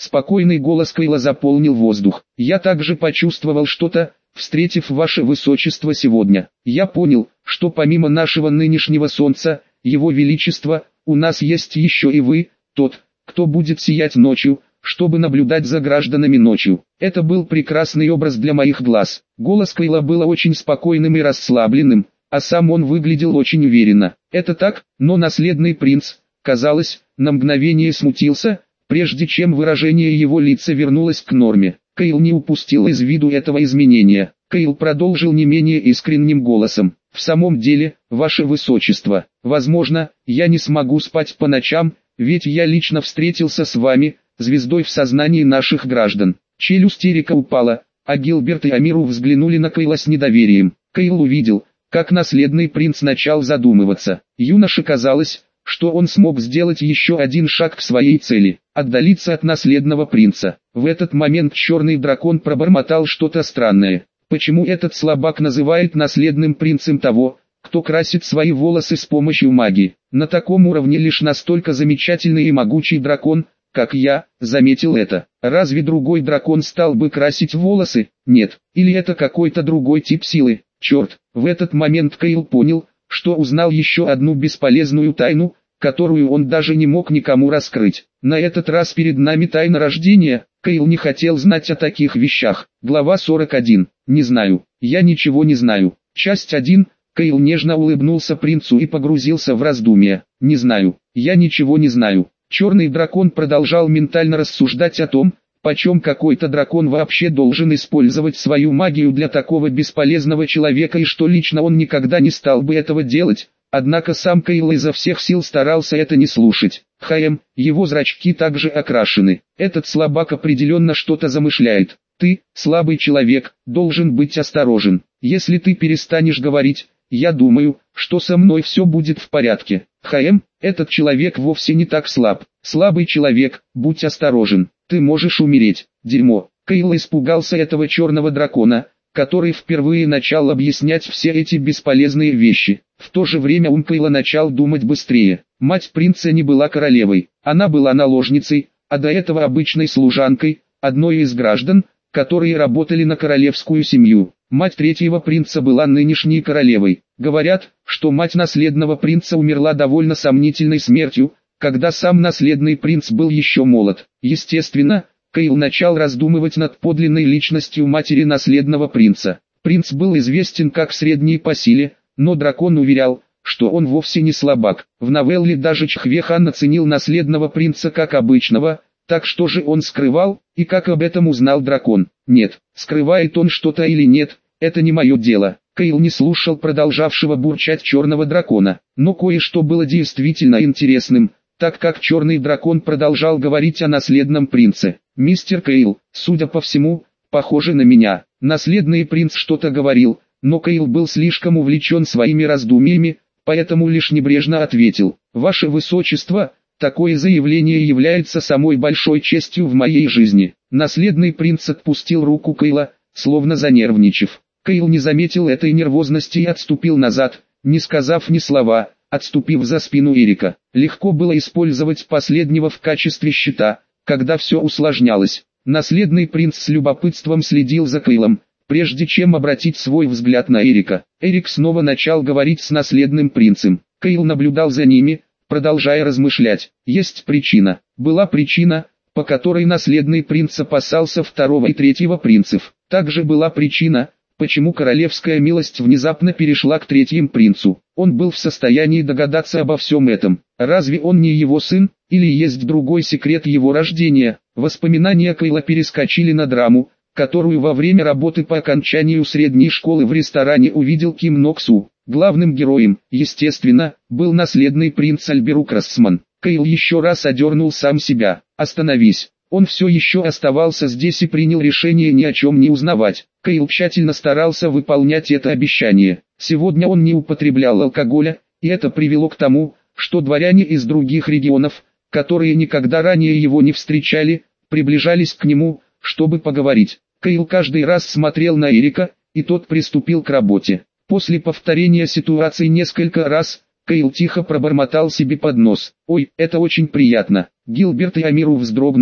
Спокойный голос Кейла заполнил воздух. Я также почувствовал что-то, встретив ваше высочество сегодня. Я понял, что помимо нашего нынешнего солнца, его величества, у нас есть еще и вы, тот, кто будет сиять ночью, чтобы наблюдать за гражданами ночью. Это был прекрасный образ для моих глаз. Голос Кейла был очень спокойным и расслабленным, а сам он выглядел очень уверенно. Это так, но наследный принц, казалось, на мгновение смутился, прежде чем выражение его лица вернулось к норме. Кейл не упустил из виду этого изменения. Кейл продолжил не менее искренним голосом. «В самом деле, ваше высочество, возможно, я не смогу спать по ночам, ведь я лично встретился с вами, звездой в сознании наших граждан». Челюсть Эрика упала, а Гилберт и Амиру взглянули на Кейла с недоверием. Кейл увидел, как наследный принц начал задумываться. Юноше казалось, что он смог сделать еще один шаг к своей цели – отдалиться от наследного принца. В этот момент черный дракон пробормотал что-то странное. Почему этот слабак называет наследным принцем того, кто красит свои волосы с помощью магии? На таком уровне лишь настолько замечательный и могучий дракон, как я, заметил это. Разве другой дракон стал бы красить волосы? Нет. Или это какой-то другой тип силы? Черт, в этот момент Кейл понял, что узнал еще одну бесполезную тайну, которую он даже не мог никому раскрыть. На этот раз перед нами тайна рождения. Кейл не хотел знать о таких вещах. Глава сорок один. Не знаю. Я ничего не знаю. Часть один. Кейл нежно улыбнулся принцу и погрузился в раздумья. Не знаю. Я ничего не знаю. Черный дракон продолжал ментально рассуждать о том, почем какой-то дракон вообще должен использовать свою магию для такого бесполезного человека и что лично он никогда не стал бы этого делать. Однако сам Кейл изо всех сил старался это не слушать. Хаем, его зрачки также окрашены. Этот слабак определенно что-то замышляет. Ты, слабый человек, должен быть осторожен. Если ты перестанешь говорить, я думаю, что со мной все будет в порядке. Хаем, этот человек вовсе не так слаб. Слабый человек, будь осторожен. Ты можешь умереть. Дерьмо. Кейл испугался этого черного дракона, который впервые начал объяснять все эти бесполезные вещи. В то же время ум Кейла начал думать быстрее. Мать принца не была королевой, она была наложницей, а до этого обычной служанкой, одной из граждан, которые работали на королевскую семью. Мать третьего принца была нынешней королевой. Говорят, что мать наследного принца умерла довольно сомнительной смертью, когда сам наследный принц был еще молод. Естественно, Кейл начал раздумывать над подлинной личностью матери наследного принца. Принц был известен как средний по силе, но дракон уверял, что он вовсе не слабак. В новелле даже Чхве-хан оценил наследного принца как обычного, так что же он скрывал, и как об этом узнал дракон? Нет, скрывает он что-то или нет, это не мое дело. Кейл не слушал продолжавшего бурчать черного дракона, но кое-что было действительно интересным, так как черный дракон продолжал говорить о наследном принце. «Мистер Кейл, судя по всему, похоже на меня». Наследный принц что-то говорил, но Кейл был слишком увлечен своими раздумьями, поэтому лишь небрежно ответил: «Ваше Высочество, такое заявление является самой большой честью в моей жизни». Наследный принц отпустил руку Кейла, словно занервничав. Кейл не заметил этой нервозности и отступил назад, не сказав ни слова, отступив за спину Эрика. Легко было использовать последнего в качестве щита, когда все усложнялось. Наследный принц с любопытством следил за Кейлом, прежде чем обратить свой взгляд на Эрика. Эрик снова начал говорить с наследным принцем. Кейл наблюдал за ними, продолжая размышлять. Есть причина. Была причина, по которой наследный принц опасался второго и третьего принцев. Также была причина, почему королевская милость внезапно перешла к третьему принцу. Он был в состоянии догадаться обо всем этом. Разве он не его сын, или есть другой секрет его рождения? Воспоминания Кейла перескочили на драму, которую во время работы по окончанию средней школы в ресторане увидел Ким Нок Су. Главным героем, естественно, был наследный принц Альберу Крассман. Кейл еще раз одернул сам себя. «Остановись». Он все еще оставался здесь и принял решение ни о чем не узнавать. Кейл тщательно старался выполнять это обещание. Сегодня он не употреблял алкоголя, и это привело к тому, что дворяне из других регионов, которые никогда ранее его не встречали, приближались к нему, чтобы поговорить. Кейл каждый раз смотрел на Эрика, и тот приступил к работе. После повторения ситуации несколько раз, Кейл тихо пробормотал себе под нос: «Ой, это очень приятно». Гилберт и Амиру вздрогнули,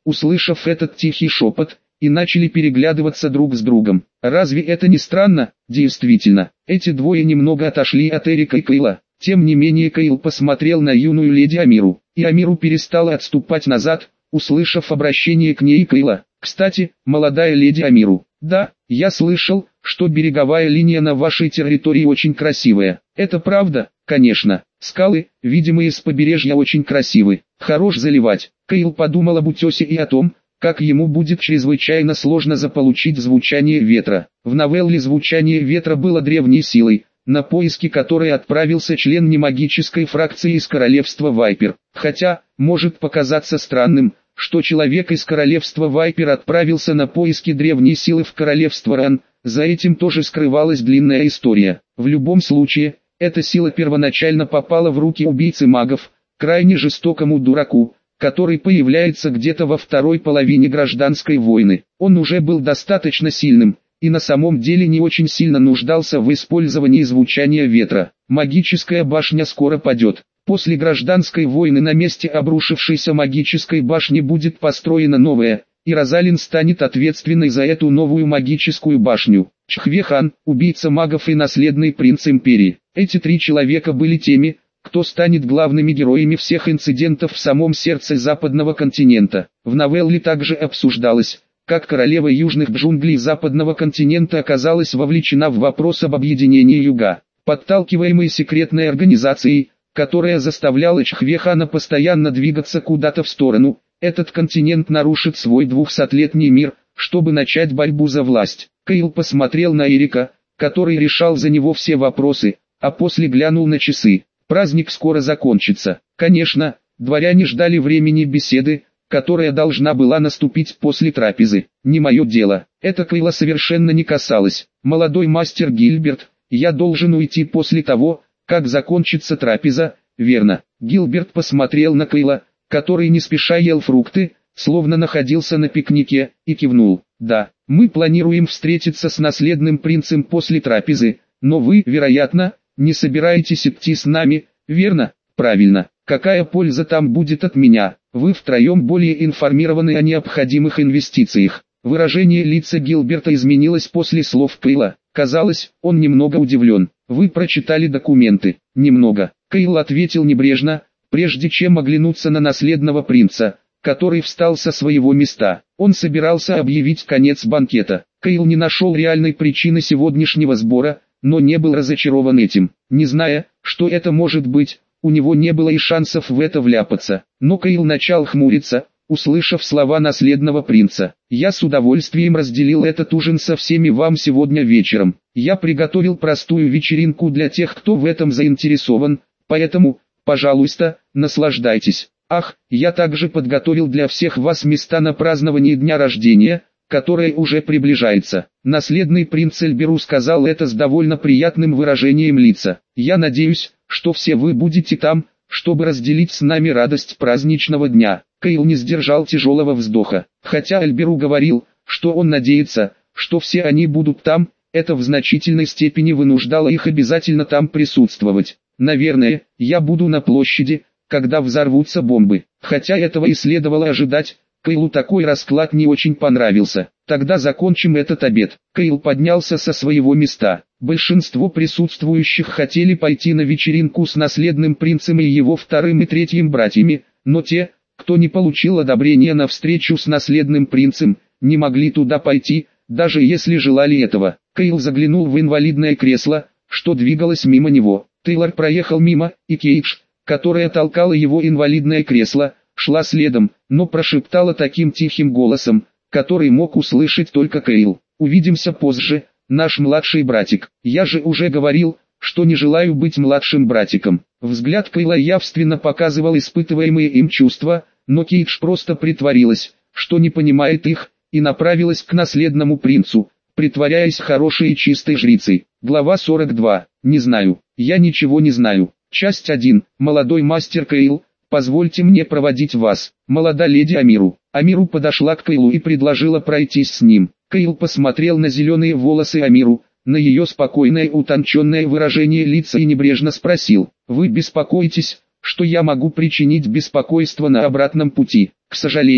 услышав этот тихий шепот, и начали переглядываться друг с другом. Разве это не странно? Действительно, эти двое немного отошли от Эрика и Кейла. Тем не менее Кейл посмотрел на юную леди Амиру, и Амиру перестала отступать назад, услышав обращение к ней Кейла. «Кстати, молодая леди Амиру, да, я слышал, что береговая линия на вашей территории очень красивая. Это правда?» «Конечно, скалы, видимые с побережья, очень красивы. Хорош заливать». Кейл подумал об утесе и о том, как ему будет чрезвычайно сложно заполучить звучание ветра. В новелле звучание ветра было древней силой, на поиски которой отправился член немагической фракции из королевства Вайпер. Хотя, может показаться странным, что человек из королевства Вайпер отправился на поиски древней силы в королевство Ран, за этим тоже скрывалась длинная история. В любом случае, эта сила первоначально попала в руки убийцы магов, крайне жестокому дураку, который появляется где-то во второй половине гражданской войны. Он уже был достаточно сильным, и на самом деле не очень сильно нуждался в использовании звучания ветра. Магическая башня скоро падет. После гражданской войны на месте обрушившейся магической башни будет построена новая, и Розалин станет ответственной за эту новую магическую башню. Чхве-хан, убийца магов и наследный принц империи. Эти три человека были теми, кто станет главными героями всех инцидентов в самом сердце западного континента. В новелле также обсуждалось, как королева южных джунглей западного континента оказалась вовлечена в вопрос об объединении юга, подталкиваемой секретной организацией, которая заставляла Чхве-хана постоянно двигаться куда-то в сторону. Этот континент нарушит свой двухсотлетний мир, чтобы начать борьбу за власть. Кейл посмотрел на Эрика, который решал за него все вопросы, а после глянул на часы. Праздник скоро закончится. Конечно, дворяне ждали времени беседы, которая должна была наступить после трапезы. Не мое дело. Это Кейла совершенно не касалось. Молодой мастер Гильберт, я должен уйти после того, как закончится трапеза, верно? Гилберт посмотрел на Кейла, который не спеша ел фрукты, словно находился на пикнике, и кивнул. Да, мы планируем встретиться с наследным принцем после трапезы, но вы, вероятно, не собираетесь идти с нами, верно? Правильно. Какая польза там будет от меня? Вы втроем более информированы о необходимых инвестициях. Выражение лица Гилберта изменилось после слов Кейла. Казалось, он немного удивлен. Вы прочитали документы? Немного. Кейл ответил небрежно, прежде чем оглянуться на наследного принца, который встал со своего места. Он собирался объявить конец банкета. Кейл не нашел реальной причины сегодняшнего сбора, но не был разочарован этим. Не зная, что это может быть, у него не было и шансов в это вляпаться. Но Кейл начал хмуриться, услышав слова наследного принца. «Я с удовольствием разделил этот ужин со всеми вам сегодня вечером. Я приготовил простую вечеринку для тех, кто в этом заинтересован, поэтому, пожалуйста, наслаждайтесь. Ах, я также подготовил для всех вас места на праздновании дня рождения, которое уже приближается». Наследный принц Эльберу сказал это с довольно приятным выражением лица. «Я надеюсь, что все вы будете там, чтобы разделить с нами радость праздничного дня». Кейл не сдержал тяжелого вздоха. Хотя Эльберу говорил, что он надеется, что все они будут там, это в значительной степени вынуждало их обязательно там присутствовать. «Наверное, я буду на площади, когда взорвутся бомбы». Хотя этого и следовало ожидать, Кейлу такой расклад не очень понравился. «Тогда закончим этот обед». Кейл поднялся со своего места. Большинство присутствующих хотели пойти на вечеринку с наследным принцем и его вторым и третьим братьями, но те, кто не получил одобрения на встречу с наследным принцем, не могли туда пойти, даже если желали этого. Кейл заглянул в инвалидное кресло, что двигалось мимо него. Тейлор проехал мимо, и Кейдж, которая толкала его инвалидное кресло, шла следом, но прошептала таким тихим голосом, который мог услышать только Кейл. «Увидимся позже, наш младший братик. Я же уже говорил, что не желаю быть младшим братиком». Взгляд Кейла явственно показывал испытываемые им чувства, но Кейдж просто притворилась, что не понимает их, и направилась к наследному принцу, притворяясь хорошей и чистой жрицей. Глава сорок два. Не знаю. Я ничего не знаю. Часть один. Молодой мастер Кейл, позвольте мне проводить вас. Молодая леди Амиру. Амиру подошла к Кейлу и предложила пройтись с ним. Кейл посмотрел на зеленые волосы Амиру, на ее спокойное утонченное выражение лица и небрежно спросил: «Вы беспокоитесь, что я могу причинить беспокойство на обратном пути?» «К сожалению,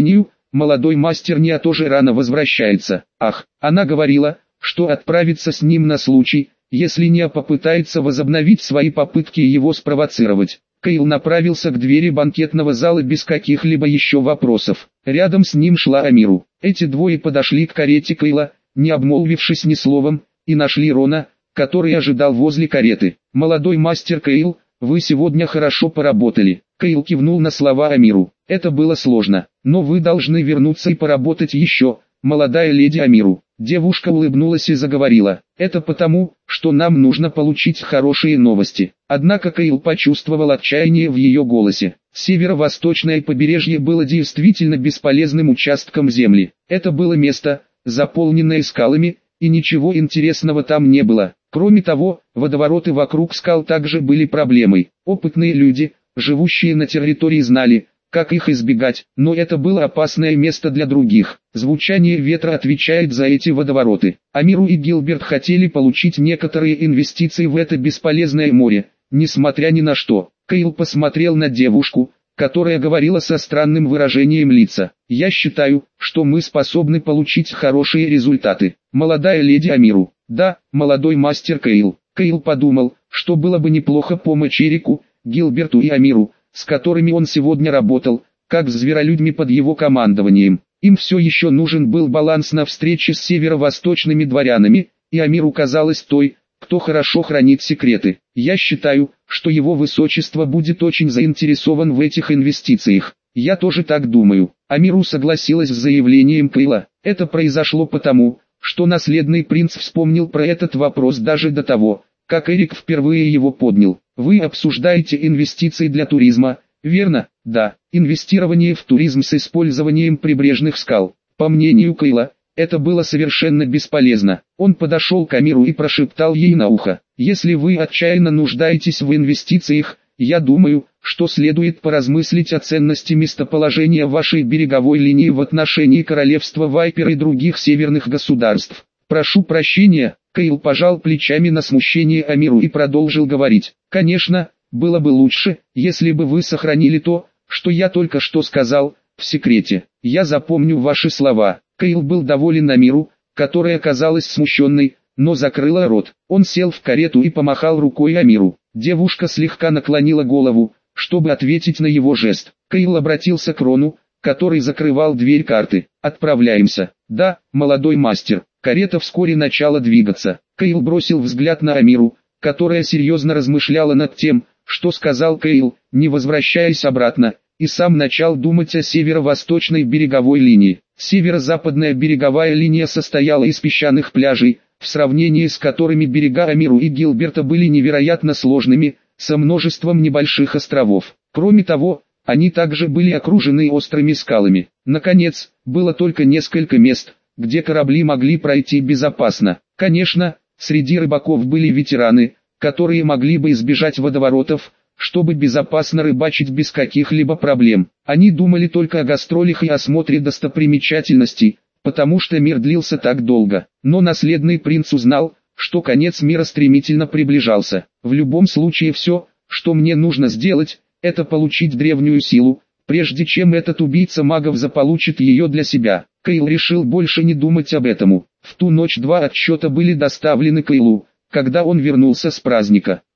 молодой мастер Ниа тоже рано возвращается. Ах, она говорила, что отправится с ним на случай, если Ниа попытается возобновить свои попытки его спровоцировать. Кайл направился к двери банкетного зала без каких-либо еще вопросов. Рядом с ним шла Амиру. Эти двое подошли к карете Кайла, не обмолвившись ни словом, и нашли Рона, который ожидал возле кареты. «Молодой мастер Кайл, вы сегодня хорошо поработали». Кайл кивнул на слова Амиру. «Это было сложно, но вы должны вернуться и поработать еще, молодая леди Амиру». Девушка улыбнулась и заговорила. «Это потому, что нам нужно получить хорошие новости». Однако Кайл почувствовал отчаяние в ее голосе. Северо-восточное побережье было действительно бесполезным участком земли. Это было место, заполненное скалами, и ничего интересного там не было. Кроме того, водовороты вокруг скал также были проблемой. Опытные люди, живущие на территории, знали, как их избегать, но это было опасное место для других. Звучание ветра отвечает за эти водовороты. Амиру и Гилберт хотели получить некоторые инвестиции в это бесполезное море, несмотря ни на что. Кайл посмотрел на девушку, которая говорила со странным выражением лица. «Я считаю, что мы способны получить хорошие результаты». Молодая леди Амиру. «Да, молодой мастер Кайл». Кайл подумал, что было бы неплохо помочь Эрику, Гилберту и Амиру, с которыми он сегодня работал, как с зверолюдьми под его командованием. Им все еще нужен был баланс на встрече с северо-восточными дворянами, и Амиру казалась той, кто хорошо хранит секреты. «Я считаю, что его высочество будет очень заинтересован в этих инвестициях». «Я тоже так думаю». Амиру согласилась с заявлением Кайла. Это произошло потому, что наследный принц вспомнил про этот вопрос даже до того, как Эрик впервые его поднял. «Вы обсуждаете инвестиции для туризма, верно?» «Да, инвестирование в туризм с использованием прибрежных скал». По мнению Кайла, это было совершенно бесполезно. Он подошел к Амиру и прошептал ей на ухо: «Если вы отчаянно нуждаетесь в инвестициях, я думаю, что следует поразмыслить о ценности местоположения вашей береговой линии в отношении королевства Вайпер и других северных государств». «Прошу прощения», Кайл пожал плечами на смущение Амиру и продолжил говорить. «Конечно, было бы лучше, если бы вы сохранили то, что я только что сказал, в секрете. Я запомню ваши слова». Кайл был доволен Амиру, которая казалась смущенной, но закрыла рот. Он сел в карету и помахал рукой Амиру. Девушка слегка наклонила голову, чтобы ответить на его жест. Кайл обратился к Рону, который закрывал дверь карты. «Отправляемся». «Да, молодой мастер». Карета вскоре начала двигаться. Кайл бросил взгляд на Амиру, которая серьезно размышляла над тем, что сказал Кайл, не возвращаясь обратно, и сам начал думать о северо-восточной береговой линии. Северо-западная береговая линия состояла из песчаных пляжей, в сравнении с которыми берега Амиру и Гилберта были невероятно сложными, со множеством небольших островов. Кроме того, они также были окружены острыми скалами. Наконец, было только несколько мест, где корабли могли пройти безопасно. Конечно, среди рыбаков были ветераны, которые могли бы избежать водоворотов, чтобы безопасно рыбачить без каких-либо проблем. Они думали только о гастролях и осмотре достопримечательностей, потому что мир длился так долго. Но наследный принц узнал, что конец мира стремительно приближался. «В любом случае все, что мне нужно сделать, это получить древнюю силу, прежде чем этот убийца магов заполучит ее для себя». Кайл решил больше не думать об этом. В ту ночь два отчета были доставлены Кайлу, когда он вернулся с праздника.